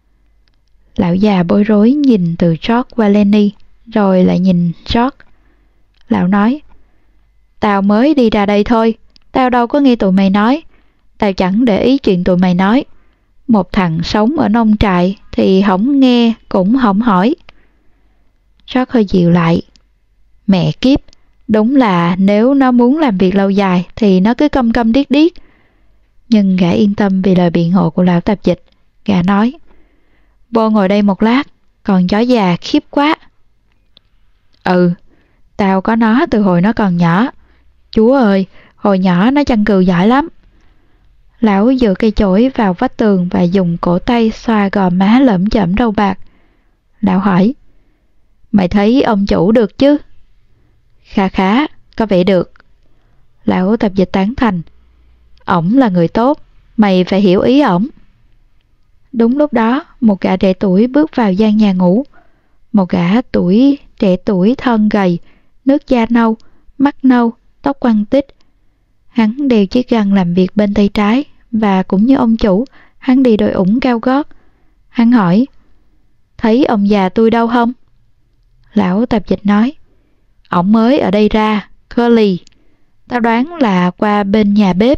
Lão già bối rối nhìn từ George qua Lenny, rồi lại nhìn George. Lão nói, tao mới đi ra đây thôi, tao đâu có nghe tụi mày nói, tao chẳng để ý chuyện tụi mày nói. Một thằng sống ở nông trại thì không nghe cũng không hỏi. George hơi dịu lại. Mẹ kiếp, đúng là nếu nó muốn làm việc lâu dài thì nó cứ câm câm điếc điếc. Nhưng gã yên tâm vì lời biện hộ của lão tạp dịch. Gã nói, vô ngồi đây một lát, còn chó già khiếp quá. Ừ, tao có nó từ hồi nó còn nhỏ. Chúa ơi, hồi nhỏ nó chăn cừu giỏi lắm. Lão dựa cây chổi vào vách tường và dùng cổ tay xoa gò má lởm chởm râu bạc. Lão hỏi, mày thấy ông chủ được chứ? Khá khá, có vẻ được. Lão tập dịch tán thành. Ổng là người tốt, mày phải hiểu ý ổng. Đúng lúc đó, một gã trẻ tuổi bước vào gian nhà ngủ. Một gã trẻ tuổi thon gầy, nước da nâu, mắt nâu, tóc quăn tít. Hắn đeo chiếc găng làm việc bên tay trái, và cũng như ông chủ, hắn đi đôi ủng cao gót. Hắn hỏi, thấy ông già tôi đâu không? Lão tạp dịch nói, ổng mới ở đây ra, Curly. Tao đoán là qua bên nhà bếp.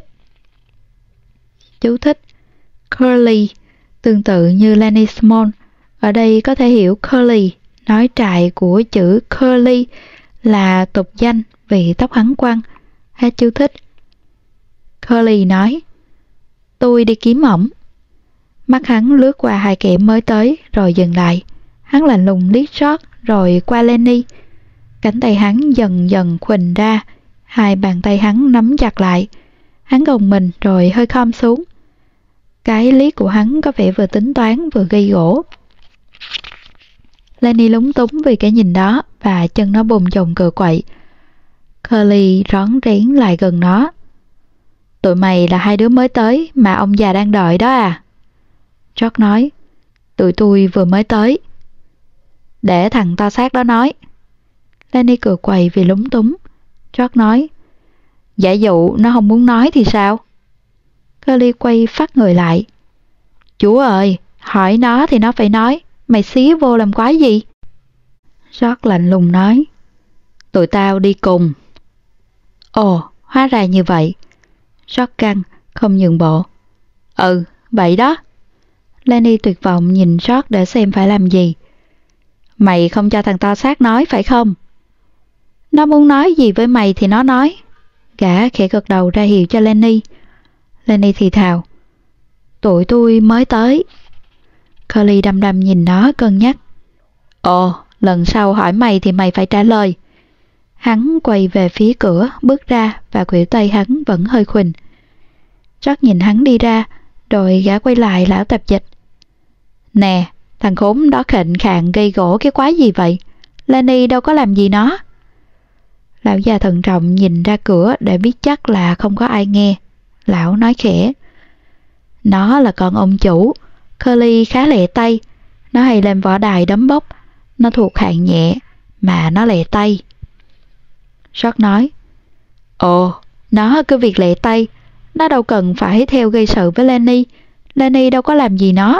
Chú thích, Curly, tương tự như Lenny Small. Ở đây có thể hiểu Curly, nói trại của chữ Curly là tục danh vì tóc hắn quăn. Hết chú thích. Curly nói, tôi đi kiếm ổng. Mắt hắn lướt qua hai kẻ mới tới rồi dừng lại. Hắn lạnh lùng liếc George rồi qua Lenny. Cánh tay hắn dần dần khuỳnh ra, hai bàn tay hắn nắm chặt lại. Hắn gồng mình rồi hơi khom xuống. Cái liếc của hắn có vẻ vừa tính toán vừa gây gổ. Lenny lúng túng vì cái nhìn đó và chân nó bùng chồng cựa quậy. Curly rón rén lại gần nó. Tụi mày là hai đứa mới tới mà ông già đang đợi đó à? George nói, tụi tôi vừa mới tới. Để thằng to xác đó nói. Lenny cựa quậy vì lúng túng. George nói, giả dụ nó không muốn nói thì sao? Curly quay phát người lại. Chúa ơi, hỏi nó thì nó phải nói. Mày xía vô làm quái gì? George lạnh lùng nói, tụi tao đi cùng. Ồ, hóa ra như vậy. George căng, không nhượng bộ. Ừ, vậy đó. Lenny tuyệt vọng nhìn George để xem phải làm gì. Mày không cho thằng to xác nói phải không? Nó muốn nói gì với mày thì nó nói. Gã khẽ gật đầu ra hiệu cho Lenny. Lenny thì thào, tụi tôi mới tới. Curly đăm đăm nhìn nó cân nhắc. Ồ, lần sau hỏi mày thì mày phải trả lời. Hắn quay về phía cửa, bước ra và khuỷu tay hắn vẫn hơi khuỳnh. George nhìn hắn đi ra, rồi gã quay lại lão tạp dịch. Nè, thằng khốn đó khệnh khạng gây gỗ cái quái gì vậy? Lenny đâu có làm gì nó. Lão già thận trọng nhìn ra cửa để biết chắc là không có ai nghe. Lão nói khẽ, nó là con ông chủ. Curly khá lẹ tay. Nó hay lên võ đài đấm bốc. Nó thuộc hạng nhẹ mà nó lẹ tay. George nói, ồ, nó cứ việc lẹ tay. Nó đâu cần phải theo gây sự với Lenny. Lenny đâu có làm gì nó.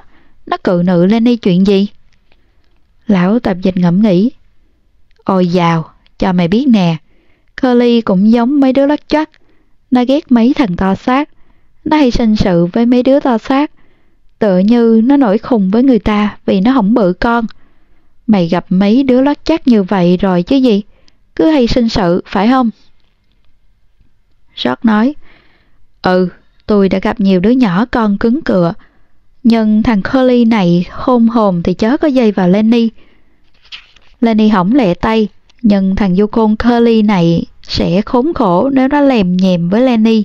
Nó cự nữ Lenny chuyện gì? Lão tạp dịch ngẫm nghĩ. Ôi dào, cho mày biết nè, Curly cũng giống mấy đứa lắc chắc. Nó ghét mấy thằng to xác. Nó hay sinh sự với mấy đứa to xác. Tựa như nó nổi khùng với người ta vì nó không bự con. Mày gặp mấy đứa lắc chắc như vậy rồi chứ gì? Cứ hay sinh sự, phải không? George nói. Tôi đã gặp nhiều đứa nhỏ con cứng cựa. Nhưng thằng Curly này hôn hồn thì chớ có dây vào Lenny. Lenny hỏng lẹ tay, nhưng thằng du côn Curly này sẽ khốn khổ nếu nó lèm nhèm với Lenny.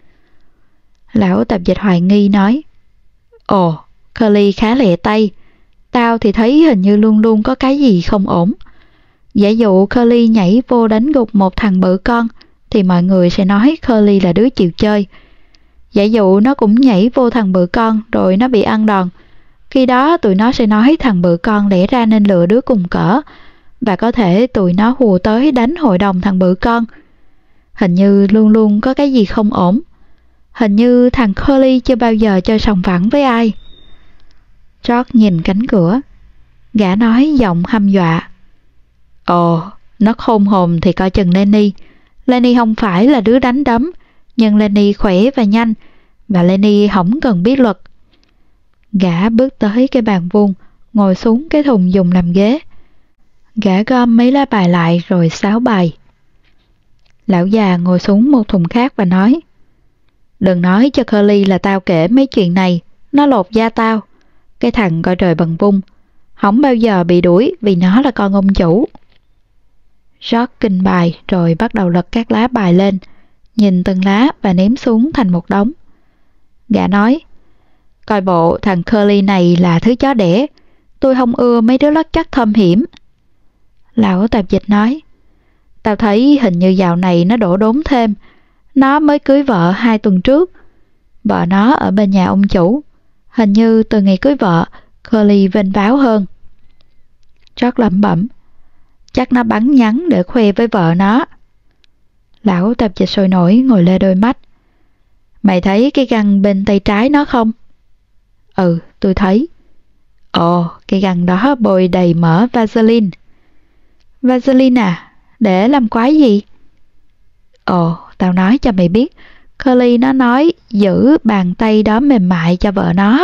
Lão tạp dịch hoài nghi nói. Ồ, Curly khá lẹ tay. Tao thì thấy hình như luôn luôn có cái gì không ổn. Giả dụ Curly nhảy vô đánh gục một thằng bự con, thì mọi người sẽ nói Curly là đứa chịu chơi. Giả dụ nó cũng nhảy vô thằng bự con rồi nó bị ăn đòn, khi đó tụi nó sẽ nói thằng bự con lẽ ra nên lựa đứa cùng cỡ, và có thể tụi nó hùa tới đánh hội đồng thằng bự con. Hình như luôn luôn có cái gì không ổn. Hình như thằng Curly chưa bao giờ chơi sòng phẳng với ai. George nhìn cánh cửa. Gã nói giọng hăm dọa. Ồ, nó khôn hồn thì coi chừng Lenny. Lenny không phải là đứa đánh đấm, nhưng Lenny khỏe và nhanh, và Lenny không cần biết luật. Gã bước tới cái bàn vuông, ngồi xuống cái thùng dùng làm ghế. Gã gom mấy lá bài lại rồi xáo bài. Lão già ngồi xuống một thùng khác và nói. Đừng nói cho Curly là tao kể mấy chuyện này, nó lột da tao. Cái thằng coi trời bằng vung, không bao giờ bị đuổi vì nó là con ông chủ. George kinh bài rồi bắt đầu lật các lá bài lên, nhìn từng lá và ném xuống thành một đống. Gã nói, coi bộ thằng Curly này là thứ chó đẻ. Tôi không ưa mấy đứa lắc chắc thâm hiểm. Lão tạp dịch nói, tao thấy hình như dạo này nó đổ đốn thêm. Nó mới cưới vợ 2 tuần trước. Vợ nó ở bên nhà ông chủ. Hình như từ ngày cưới vợ, Curly vênh váo hơn. George lẩm bẩm, chắc nó bắn nhắn để khoe với vợ nó. Lão tạp dịch sôi nổi ngồi lê đôi mắt. Mày thấy cái găng bên tay trái nó không? Tôi thấy. Ồ, cái găng đó bôi đầy mỡ Vaseline. Vaseline à? Để làm quái gì? Ồ, tao nói cho mày biết, Curly nó nói giữ bàn tay đó mềm mại cho vợ nó.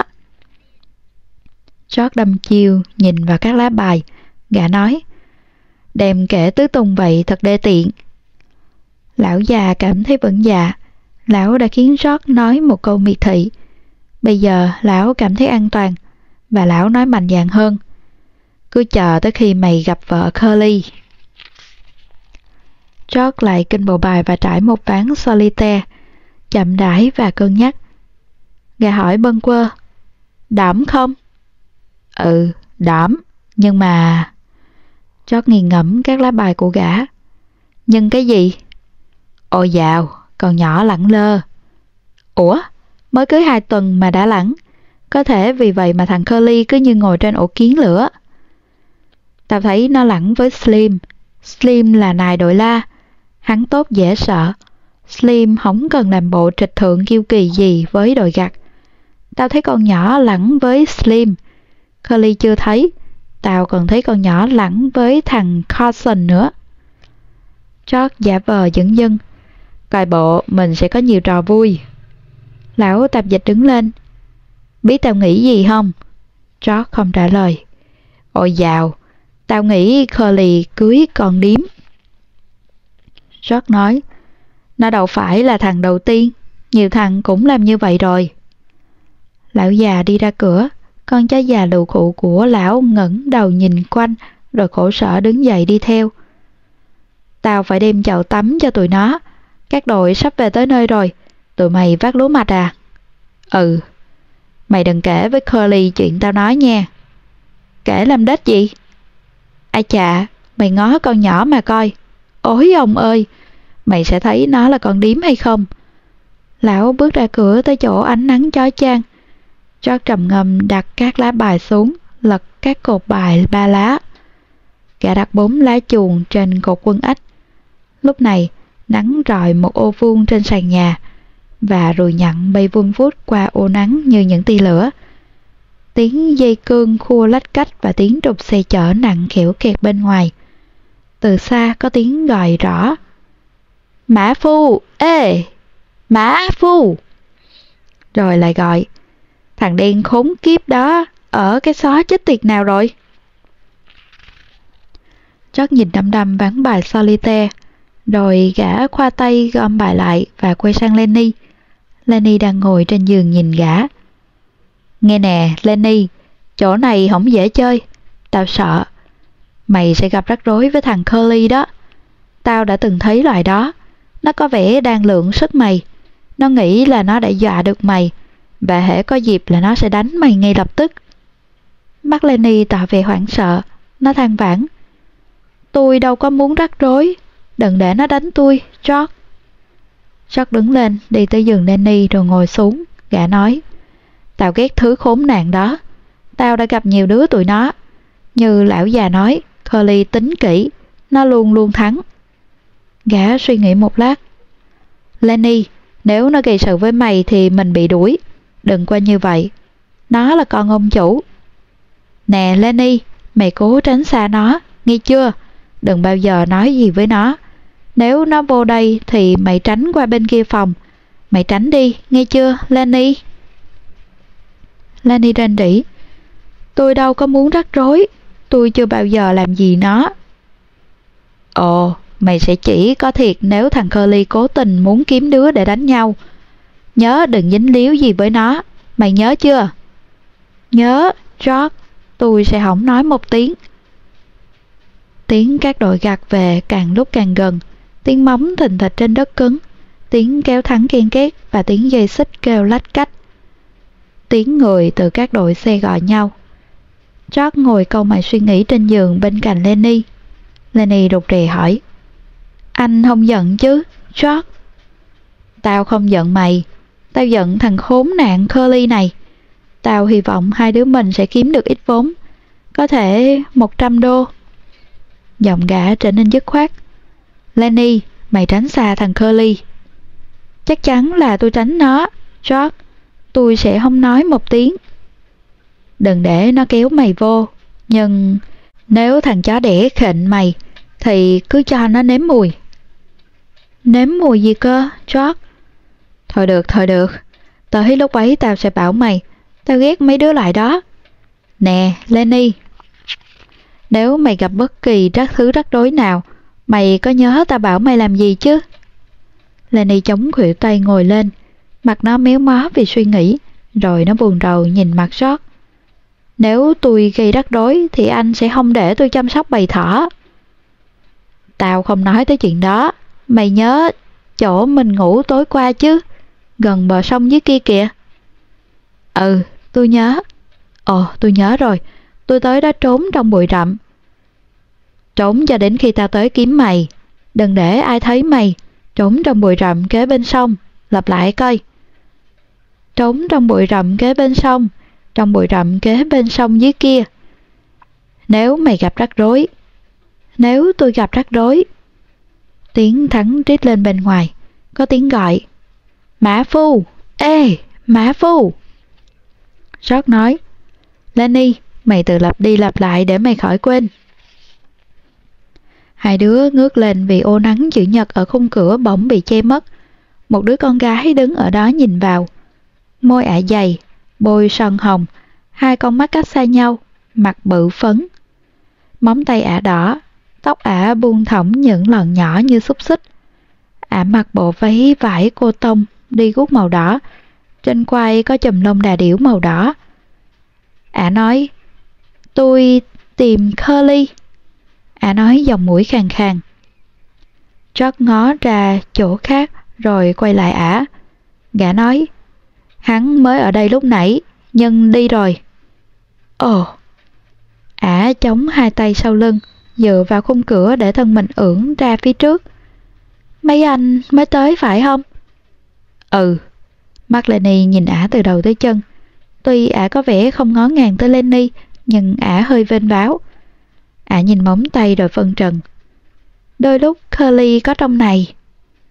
George đăm chiêu nhìn vào các lá bài. Gã nói, đem kể tứ tung vậy thật đê tiện. Lão già cảm thấy vững dạ. Lão đã khiến George nói một câu miệt thị. Bây giờ lão cảm thấy an toàn, và lão nói mạnh dạn hơn. Cứ chờ tới khi mày gặp vợ Curly. George lại kinh bộ bài và trải một ván solitaire, chậm rãi và cân nhắc. Gã hỏi bâng quơ, đỏm không? Đỏm, nhưng mà... George nghiền ngẫm các lá bài của gã. Nhưng cái gì? Ôi dào, con nhỏ lẳng lơ. Ủa, mới cưới 2 tuần mà đã lẳng. Có thể vì vậy mà thằng Curly cứ như ngồi trên ổ kiến lửa. Tao thấy nó lẳng với Slim. Slim là nài đội la. Hắn tốt dễ sợ. Slim không cần làm bộ trịch thượng kiêu kỳ gì với đội gặt. Tao thấy con nhỏ lẳng với Slim. Curly chưa thấy. Tao còn thấy con nhỏ lẳng với thằng Carson nữa. George giả vờ dửng dưng. Coi bộ mình sẽ có nhiều trò vui. Lão tạp dịch đứng lên. Biết tao nghĩ gì không? George không trả lời. Ôi dào, tao nghĩ Curly cưới con điếm. George nói, nó đâu phải là thằng đầu tiên. Nhiều thằng cũng làm như vậy rồi. Lão già đi ra cửa. Con chó già lù khụ của lão ngẩng đầu nhìn quanh, rồi khổ sở đứng dậy đi theo. Tao phải đem chậu tắm cho tụi nó. Các đội sắp về tới nơi rồi. Tụi mày vác lúa mạch à? Mày đừng kể với Curly chuyện tao nói nha. Kể làm đếch gì? Ai chà, mày ngó con nhỏ mà coi. Ôi ông ơi, mày sẽ thấy nó là con điếm hay không? Lão bước ra cửa tới chỗ ánh nắng chói chang. George trầm ngâm đặt các lá bài xuống, lật các cột bài 3 lá. Gã đặt 4 lá chuồng trên cột quân ếch. Lúc này, nắng rọi một ô vuông trên sàn nhà, và ruồi nhặn bay vun vút qua ô nắng như những tia lửa. Tiếng dây cương khua lách cách và tiếng trục xe chở nặng khẽo kẹt bên ngoài. Từ xa có tiếng gọi rõ. Mã phu! Ê! Mã phu! Rồi lại gọi. Thằng đen khốn kiếp đó ở cái xó chết tiệt nào rồi? George nhìn đăm đăm ván bài solitaire, rồi gã khoa tay gom bài lại và quay sang Lenny. Lenny đang ngồi trên giường nhìn gã. Nghe nè, Lenny, chỗ này không dễ chơi. Tao sợ mày sẽ gặp rắc rối với thằng Curly đó. Tao đã từng thấy loài đó. Nó có vẻ đang lượng sức mày. Nó nghĩ là nó đã dọa được mày, và hễ có dịp là nó sẽ đánh mày ngay lập tức. Mắt Lenny tỏ vẻ hoảng sợ. Nó than vãn. Tôi đâu có muốn rắc rối. Đừng để nó đánh tôi, George. George đứng lên, đi tới giường Lenny rồi ngồi xuống. Gã nói. Tao ghét thứ khốn nạn đó. Tao đã gặp nhiều đứa tụi nó. Như lão già nói, Curly tính kỹ. Nó luôn luôn thắng. Gã suy nghĩ một lát. Lenny, nếu nó gây sự với mày thì mình bị đuổi. Đừng quên như vậy. Nó là con ông chủ. Nè Lenny, mày cố tránh xa nó, nghe chưa? Đừng bao giờ nói gì với nó. Nếu nó vô đây thì mày tránh qua bên kia phòng. Mày tránh đi, nghe chưa Lenny? Lenny rên rỉ. Tôi đâu có muốn rắc rối. Tôi chưa bao giờ làm gì nó. Ồ, mày sẽ chỉ có thiệt nếu thằng Curly cố tình muốn kiếm đứa để đánh nhau. Nhớ đừng dính líu gì với nó. Mày nhớ chưa? Nhớ, George. Tôi sẽ không nói một tiếng. Tiếng các đội gặt về càng lúc càng gần. Tiếng móng thình thịch trên đất cứng. Tiếng kéo thắng ken két và tiếng dây xích kêu lách cách. Tiếng người từ các đội xe gọi nhau. George ngồi cau mày suy nghĩ trên giường bên cạnh Lenny. Lenny rụt rè hỏi. Anh không giận chứ, George? Tao không giận mày. Tao giận thằng khốn nạn Curly này. Tao hy vọng hai đứa mình sẽ kiếm được ít vốn. Có thể 100 đô. Giọng gã trở nên dứt khoát. Lenny, mày tránh xa thằng Curly. Chắc chắn là tôi tránh nó, George. Tôi sẽ không nói một tiếng. Đừng để nó kéo mày vô. Nhưng nếu thằng chó đẻ khịnh mày thì cứ cho nó nếm mùi. Nếm mùi gì cơ, George? Thôi được. Tới lúc ấy tao sẽ bảo mày. Tao ghét mấy đứa lại đó. Nè, Lenny, nếu mày gặp bất kỳ thứ rắc rối nào, mày có nhớ tao bảo mày làm gì chứ? Lenny chống khuỷu tay ngồi lên. Mặt nó méo mó vì suy nghĩ. Rồi nó buồn rầu nhìn mặt George. Nếu tôi gây rắc rối thì anh sẽ không để tôi chăm sóc bầy thỏ. Tao không nói tới chuyện đó. Mày nhớ chỗ mình ngủ tối qua chứ? Gần bờ sông dưới kia kìa. Ừ, tôi nhớ. Ồ, tôi nhớ rồi. Tôi tới đó trốn trong bụi rậm. Trốn cho đến khi tao tới kiếm mày. Đừng để ai thấy mày. Trốn trong bụi rậm kế bên sông. Lặp lại coi. Trốn trong bụi rậm kế bên sông. Trong bụi rậm kế bên sông dưới kia. Nếu mày gặp rắc rối. Nếu tôi gặp rắc rối. Tiếng thắng rít lên bên ngoài. Có tiếng gọi. Mã phu! Ê! Mã phu! George nói. Lenny, mày tự lặp đi lặp lại để mày khỏi quên. Hai đứa ngước lên vì ô nắng chữ nhật ở khung cửa bỗng bị che mất. Một đứa con gái đứng ở đó nhìn vào. Môi ả dày, bôi son hồng, hai con mắt cách xa nhau, mặt bự phấn. Móng tay ả đỏ, tóc ả buông thõng những lọn nhỏ như xúc xích. Ả mặc bộ váy vải cô tông, đi guốc màu đỏ, trên quai có chùm lông đà điểu màu đỏ. Ả nói, tôi tìm Curly. Ả nói giọng mũi khàn khàn. George ngó ra chỗ khác rồi quay lại ả. Gã nói, hắn mới ở đây lúc nãy, nhưng đi rồi. Ồ! Ả chống hai tay sau lưng, dựa vào khung cửa để thân mình ưỡn ra phía trước. Mấy anh mới tới phải không? Ừ. Mắt Lenny nhìn ả từ đầu tới chân. Tuy ả có vẻ không ngó ngàng tới Lenny, nhưng ả hơi vênh váo. Ả nhìn móng tay rồi phân trần. Đôi lúc Curly có trong này.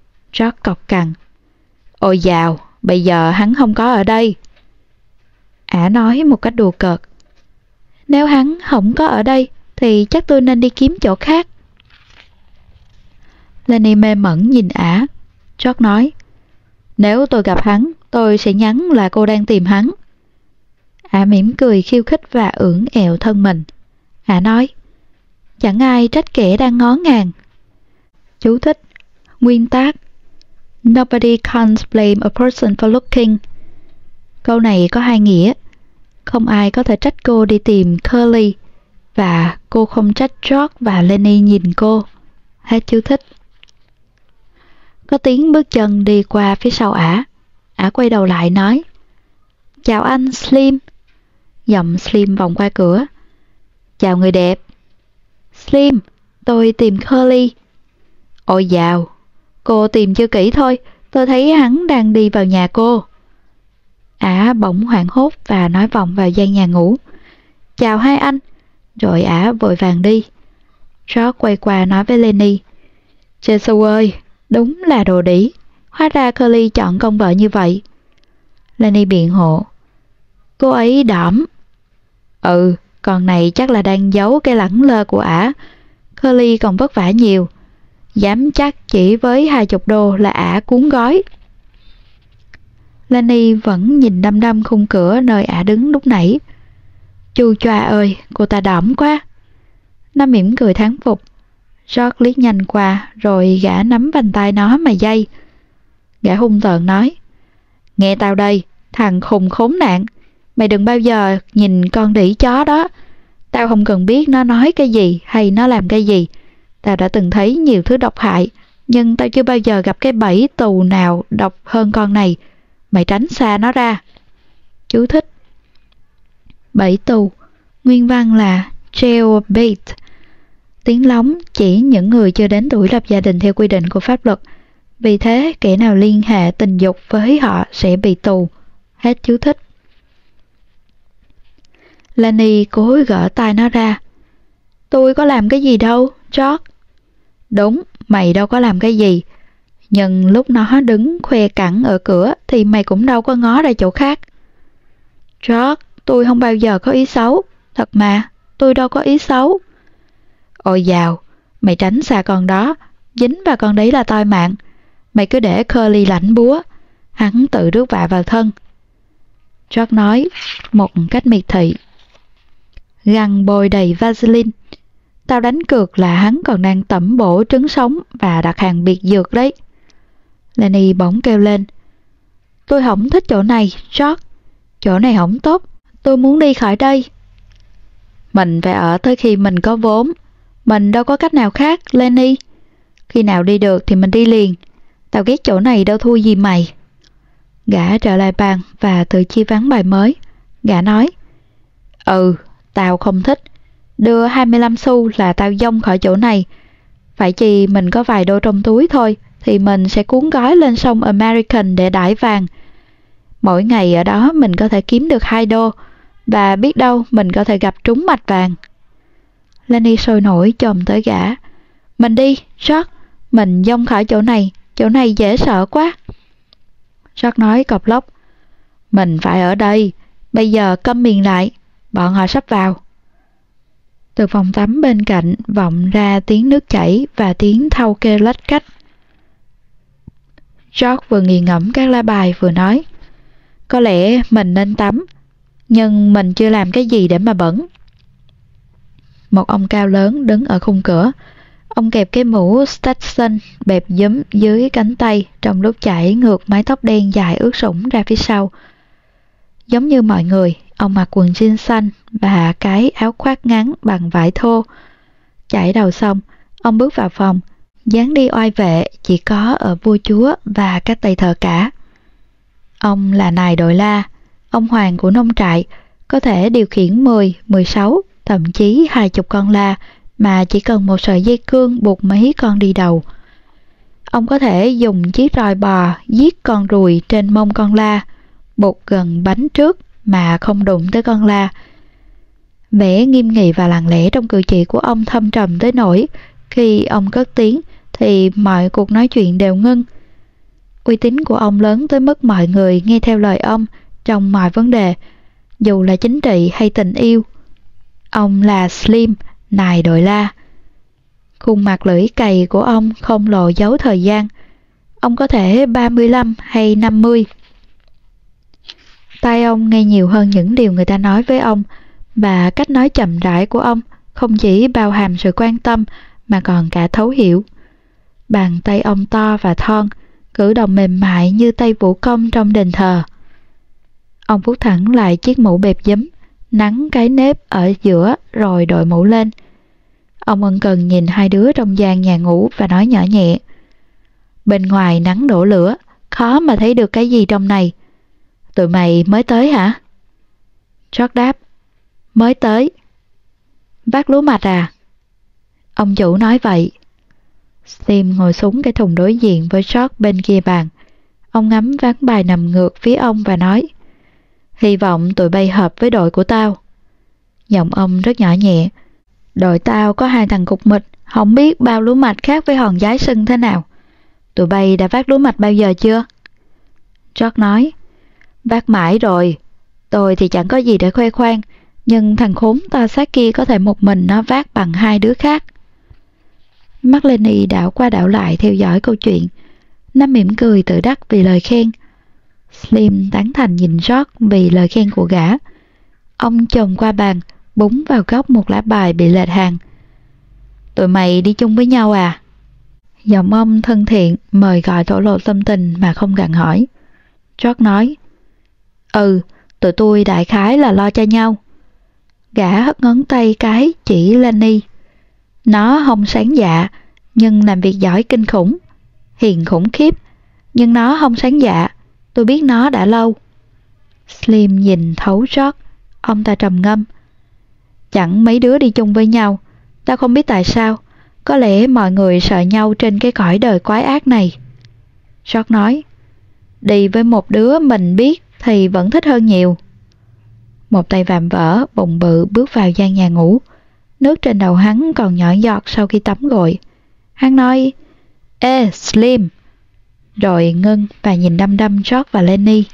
George cộc cằn. Ôi dào, bây giờ hắn không có ở đây. Ả nói một cách đùa cợt. Nếu hắn không có ở đây thì chắc tôi nên đi kiếm chỗ khác. Lenny mê mẩn nhìn Ả. George nói, nếu tôi gặp hắn, tôi sẽ nhắn là cô đang tìm hắn. Ả mỉm cười khiêu khích và ưỡn ẹo thân mình. Ả nói, chẳng ai trách kẻ đang ngó ngàng. Chú thích. Nguyên tác. Nobody can blame a person for looking. Câu này có hai nghĩa. Không ai có thể trách cô đi tìm Curly, và cô không trách George và Lenny nhìn cô. Hết chú thích. Có tiếng bước chân đi qua phía sau Ả. Ả quay đầu lại nói, chào anh Slim. Giọng Slim vòng qua cửa. Chào người đẹp. Slim, tôi tìm Curly. Ôi dào, cô tìm chưa kỹ thôi, tôi thấy hắn đang đi vào nhà cô. Ả bỗng hoảng hốt và nói vọng vào gian nhà ngủ. Chào hai anh. Rồi Ả vội vàng đi. George quay qua nói với Lenny, Jesus ơi, đúng là đồ đĩ. Hóa ra Curly chọn công vợ như vậy. Lenny biện hộ, cô ấy đỏm. Ừ, con này chắc là đang giấu cái lẳng lơ của Ả. Curly còn vất vả nhiều. Dám chắc chỉ với $20 là Ả cuốn gói. Lenny vẫn nhìn đăm đăm khung cửa nơi Ả đứng lúc nãy. Chu choa ơi, cô ta đỏm quá. Nó mỉm cười thán phục. George liếc nhanh qua, rồi gã nắm vành tay nó mà dây. Gã hung tợn nói, nghe tao đây, thằng khùng khốn nạn. Mày đừng bao giờ nhìn con đĩ chó đó. Tao không cần biết nó nói cái gì hay nó làm cái gì. Tao đã từng thấy nhiều thứ độc hại, nhưng tao chưa bao giờ gặp cái bẫy tù nào độc hơn con này. Mày tránh xa nó ra. Chú thích. Bẫy tù, nguyên văn là jailbait. Tiếng lóng chỉ những người chưa đến tuổi lập gia đình theo quy định của pháp luật. Vì thế, kẻ nào liên hệ tình dục với họ sẽ bị tù. Hết chú thích. Lenny cố gỡ tay nó ra. Tôi có làm cái gì đâu, George. Đúng, mày đâu có làm cái gì. Nhưng lúc nó đứng khoe cẳng ở cửa thì mày cũng đâu có ngó ra chỗ khác. George, tôi không bao giờ có ý xấu. Thật mà, tôi đâu có ý xấu. Ôi dào, mày tránh xa con đó. Dính vào con đấy là toi mạng. Mày cứ để Curly lãnh búa. Hắn tự rước vạ vào thân. George nói một cách miệt thị. Găng bôi đầy Vaseline. Tao đánh cược là hắn còn đang tẩm bổ trứng sống và đặt hàng biệt dược đấy. Lenny bỗng kêu lên. Tôi không thích chỗ này, George. Chỗ này không tốt. Tôi muốn đi khỏi đây. Mình phải ở tới khi mình có vốn. Mình đâu có cách nào khác, Lenny. Khi nào đi được thì mình đi liền. Tao ghét chỗ này đâu thua gì mày. Gã trở lại bàn và tự chia ván bài mới. Gã nói. Ừ, tao không thích. Đưa 25 xu là tao dông khỏi chỗ này. Phải chi mình có vài đô trong túi thôi thì mình sẽ cuốn gói lên sông American để đãi vàng. Mỗi ngày ở đó mình có thể kiếm được $2 và biết đâu mình có thể gặp trúng mạch vàng. Lenny sôi nổi chồm tới gã. Mình đi, George. Mình dông khỏi chỗ này dễ sợ quá. George nói cộc lốc. Mình phải ở đây. Bây giờ câm miệng lại. Bọn họ sắp vào. Từ phòng tắm bên cạnh vọng ra tiếng nước chảy và tiếng thau kêu lách cách. George vừa nghiền ngẫm các lá bài vừa nói. Có lẽ mình nên tắm, nhưng mình chưa làm cái gì để mà bẩn. Một ông cao lớn đứng ở khung cửa. Ông kẹp cái mũ Stetson bẹp dúm dưới cánh tay trong lúc chảy ngược mái tóc đen dài ướt sũng ra phía sau. Giống như mọi người, ông mặc quần jean xanh và cái áo khoác ngắn bằng vải thô. Chải đầu xong, ông bước vào phòng, dáng đi oai vệ chỉ có ở vua chúa và các tay thợ cả. Ông là nài đội la, ông hoàng của nông trại, có thể điều khiển 10, 16, thậm chí 20 con la mà chỉ cần một sợi dây cương buộc mấy con đi đầu. Ông có thể dùng chiếc roi bò giết con ruồi trên mông con la, buộc gần bánh trước mà không đụng tới con la. Vẻ nghiêm nghị và lặng lẽ trong cử chỉ của ông thâm trầm tới nỗi khi ông cất tiếng thì mọi cuộc nói chuyện đều ngưng. Uy tín của ông lớn tới mức mọi người nghe theo lời ông trong mọi vấn đề, dù là chính trị hay tình yêu. Ông là Slim, nài đội la. Khuôn mặt lưỡi cày của ông không lộ dấu thời gian. Ông có thể 35 hay 50. Tai ông nghe nhiều hơn những điều người ta nói với ông, và cách nói chậm rãi của ông không chỉ bao hàm sự quan tâm mà còn cả thấu hiểu. Bàn tay ông to và thon, cử động mềm mại như tay vũ công trong đền thờ. Ông vuốt thẳng lại chiếc mũ bẹp giấm, nắn cái nếp ở giữa rồi đội mũ lên. Ông ân cần nhìn hai đứa trong gian nhà ngủ và nói nhỏ nhẹ: "Bên ngoài nắng đổ lửa, khó mà thấy được cái gì trong này. Tụi mày mới tới hả?" George đáp: "Mới tới." "Vác lúa mạch à?" Ông chủ nói vậy. Slim ngồi xuống cái thùng đối diện với George bên kia bàn. Ông ngắm ván bài nằm ngược phía ông và nói: "Hy vọng tụi bay hợp với đội của tao." Giọng ông rất nhỏ nhẹ. "Đội tao có 2 thằng cục mịch, không biết bao lúa mạch khác với hòn giái sưng thế nào. Tụi bay đã vác lúa mạch bao giờ chưa?" George nói: "Vác mãi rồi. Tôi thì chẳng có gì để khoe khoang, nhưng thằng khốn to xác kia có thể một mình nó vác bằng 2 đứa khác." Mắt Lenny đảo qua đảo lại theo dõi câu chuyện. Nó mỉm cười tự đắc vì lời khen. Slim tán thành nhìn George vì lời khen của gã. Ông chồm qua bàn, búng vào góc một lá bài bị lệch hàng. "Tụi mày đi chung với nhau à?" Giọng ông thân thiện, mời gọi thổ lộ tâm tình mà không gặng hỏi. George nói: "Ừ, tụi tôi đại khái là lo cho nhau." Gã hất ngón tay cái chỉ Lenny. "Nó không sáng dạ, nhưng làm việc giỏi kinh khủng. Hiền khủng khiếp, nhưng nó không sáng dạ. Tôi biết nó đã lâu." Slim nhìn thấu George. Ông ta trầm ngâm: "Chẳng mấy đứa đi chung với nhau. Tao không biết tại sao. Có lẽ mọi người sợ nhau trên cái cõi đời quái ác này." George nói: "Đi với một đứa mình biết thì vẫn thích hơn nhiều." Một tay vạm vỡ, bụng bự bước vào gian nhà ngủ. Nước trên đầu hắn còn nhỏ giọt sau khi tắm gội. Hắn nói: "Ê, Slim!" Rồi ngưng và nhìn đăm đăm George và Lenny.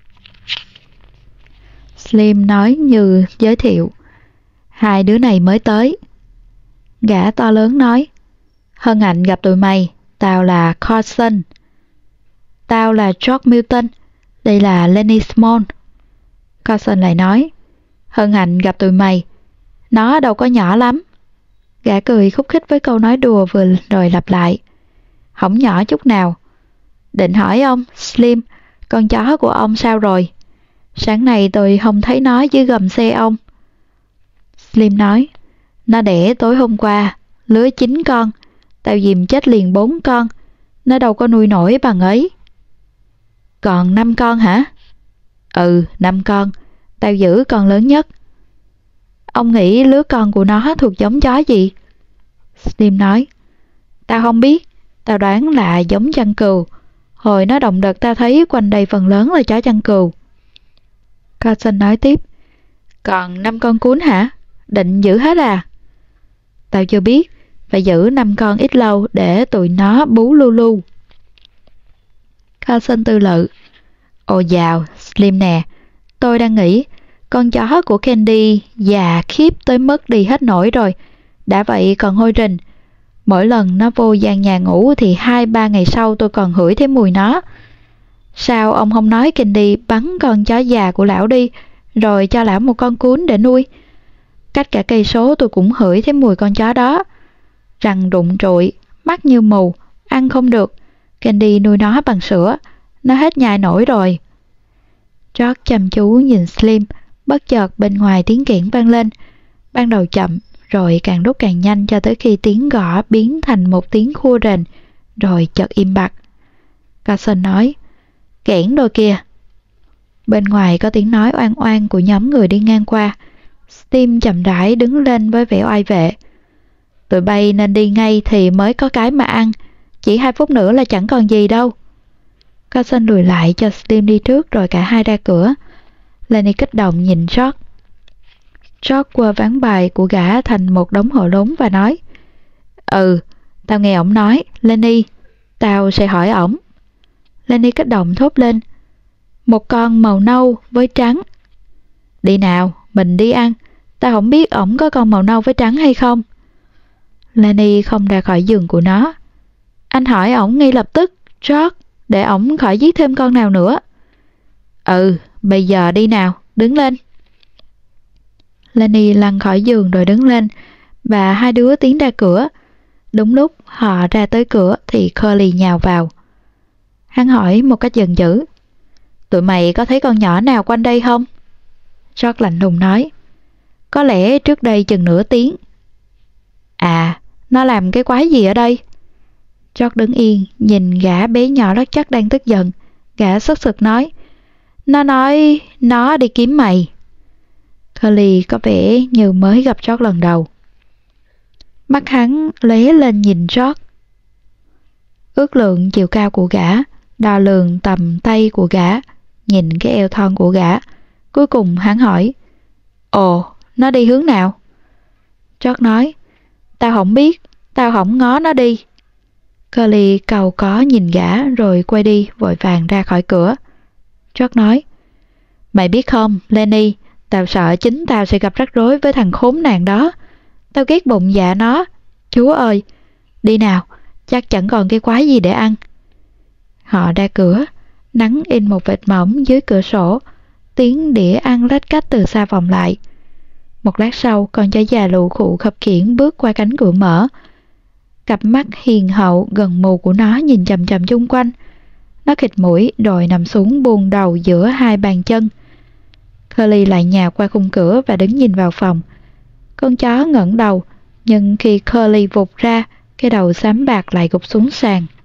Slim nói như giới thiệu: "Hai đứa này mới tới." Gã to lớn nói: "Hân hạnh gặp tụi mày. Tao là Carson." "Tao là George Milton. Đây là Lenny Small." Carson lại nói: "Hân hạnh gặp tụi mày. Nó đâu có nhỏ lắm." Gã cười khúc khích với câu nói đùa vừa rồi lặp lại: "Không nhỏ chút nào." "Định hỏi ông, Slim, con chó của ông sao rồi? Sáng nay tôi không thấy nó dưới gầm xe ông." Slim nói: "Nó đẻ tối hôm qua, lứa 9 con. Tao dìm chết liền 4 con. Nó đâu có nuôi nổi bằng ấy." "Còn 5 con hả?" "Ừ, 5 con. Tao giữ con lớn nhất." "Ông nghĩ lứa con của nó thuộc giống chó gì?" Slim nói: "Tao không biết. Tao đoán là giống chăn cừu. Hồi nó động đợt tao thấy quanh đây phần lớn là chó chăn cừu." Carson nói tiếp: "Còn 5 con cún hả? Định giữ hết à?" "Tao chưa biết. Phải giữ 5 con ít lâu để tụi nó bú lu lu." Carson tư lự: "Ồ dào, Slim nè, tôi đang nghĩ con chó của Candy già khiếp tới mức đi hết nổi rồi. Đã vậy còn hôi rình. Mỗi lần nó vô gian nhà ngủ thì 2-3 ngày sau tôi còn hửi thấy mùi nó. Sao ông không nói Candy bắn con chó già của lão đi, rồi cho lão một con cún để nuôi? Cách cả cây số tôi cũng hửi thấy mùi con chó đó. Răng rụng trụi, mắt như mù, ăn không được. Candy nuôi nó bằng sữa, nó hết nhai nổi rồi." George chăm chú nhìn Slim. Bất chợt bên ngoài tiếng kẽn vang lên. Ban đầu chậm, rồi càng lúc càng nhanh cho tới khi tiếng gõ biến thành một tiếng khua rền, rồi chợt im bặt. Carson nói: "Kẽn đôi kia." Bên ngoài có tiếng nói oan oan của nhóm người đi ngang qua. Slim chậm rãi đứng lên với vẻ oai vệ: "Tụi bay nên đi ngay thì mới có cái mà ăn. Chỉ 2 phút nữa là chẳng còn gì đâu." Carson lùi lại cho Slim đi trước rồi cả hai ra cửa. Lenny kích động nhìn George. George quơ ván bài của gã thành một đống hộ lốn và nói: "Ừ, tao nghe ổng nói, Lenny, tao sẽ hỏi ổng." Lenny kích động thốt lên: "Một con màu nâu với trắng." Đi nào, mình đi ăn. Tao không biết ổng có con màu nâu với trắng hay không. Lenny không ra khỏi giường của nó. Anh hỏi ổng ngay lập tức, George, để ổng khỏi giết thêm con nào nữa. Ừ, bây giờ đi nào, đứng lên. Lenny lăn khỏi giường rồi đứng lên, và hai đứa tiến ra cửa. Đúng lúc họ ra tới cửa thì Curly nhào vào. Hắn hỏi một cách giận dữ. Tụi mày có thấy con nhỏ nào quanh đây không? George lạnh lùng nói. Có lẽ trước đây chừng nửa tiếng. À, nó làm cái quái gì ở đây? George đứng yên, nhìn gã bé nhỏ rất chắc đang tức giận. Gã sất sực nói. Nó nói nó đi kiếm mày. Curly có vẻ như mới gặp George lần đầu. Mắt hắn lóe lên nhìn George. Ước lượng chiều cao của gã, đo lường tầm tay của gã, nhìn cái eo thon của gã. Cuối cùng hắn hỏi. Ồ, nó đi hướng nào? George nói. Tao không biết, tao không ngó nó đi. Curly cầu có nhìn gã rồi quay đi vội vàng ra khỏi cửa. George nói. Mày biết không, Lenny, tao sợ chính tao sẽ gặp rắc rối với thằng khốn nạn đó. Tao ghét bụng dạ nó. Chúa ơi, đi nào, chắc chẳng còn cái quái gì để ăn. Họ ra cửa, nắng in một vệt mỏng dưới cửa sổ, tiếng đĩa ăn lách cách từ xa vọng lại. Một lát sau, con chó già lù khụ khập khiễng bước qua cánh cửa mở. Cặp mắt hiền hậu gần mù của nó nhìn chằm chằm chung quanh. Nó khịt mũi rồi nằm xuống buông đầu giữa hai bàn chân. Curly lại nhào qua khung cửa và đứng nhìn vào phòng. Con chó ngẩng đầu, nhưng khi Curly vụt ra, cái đầu xám bạc lại gục xuống sàn.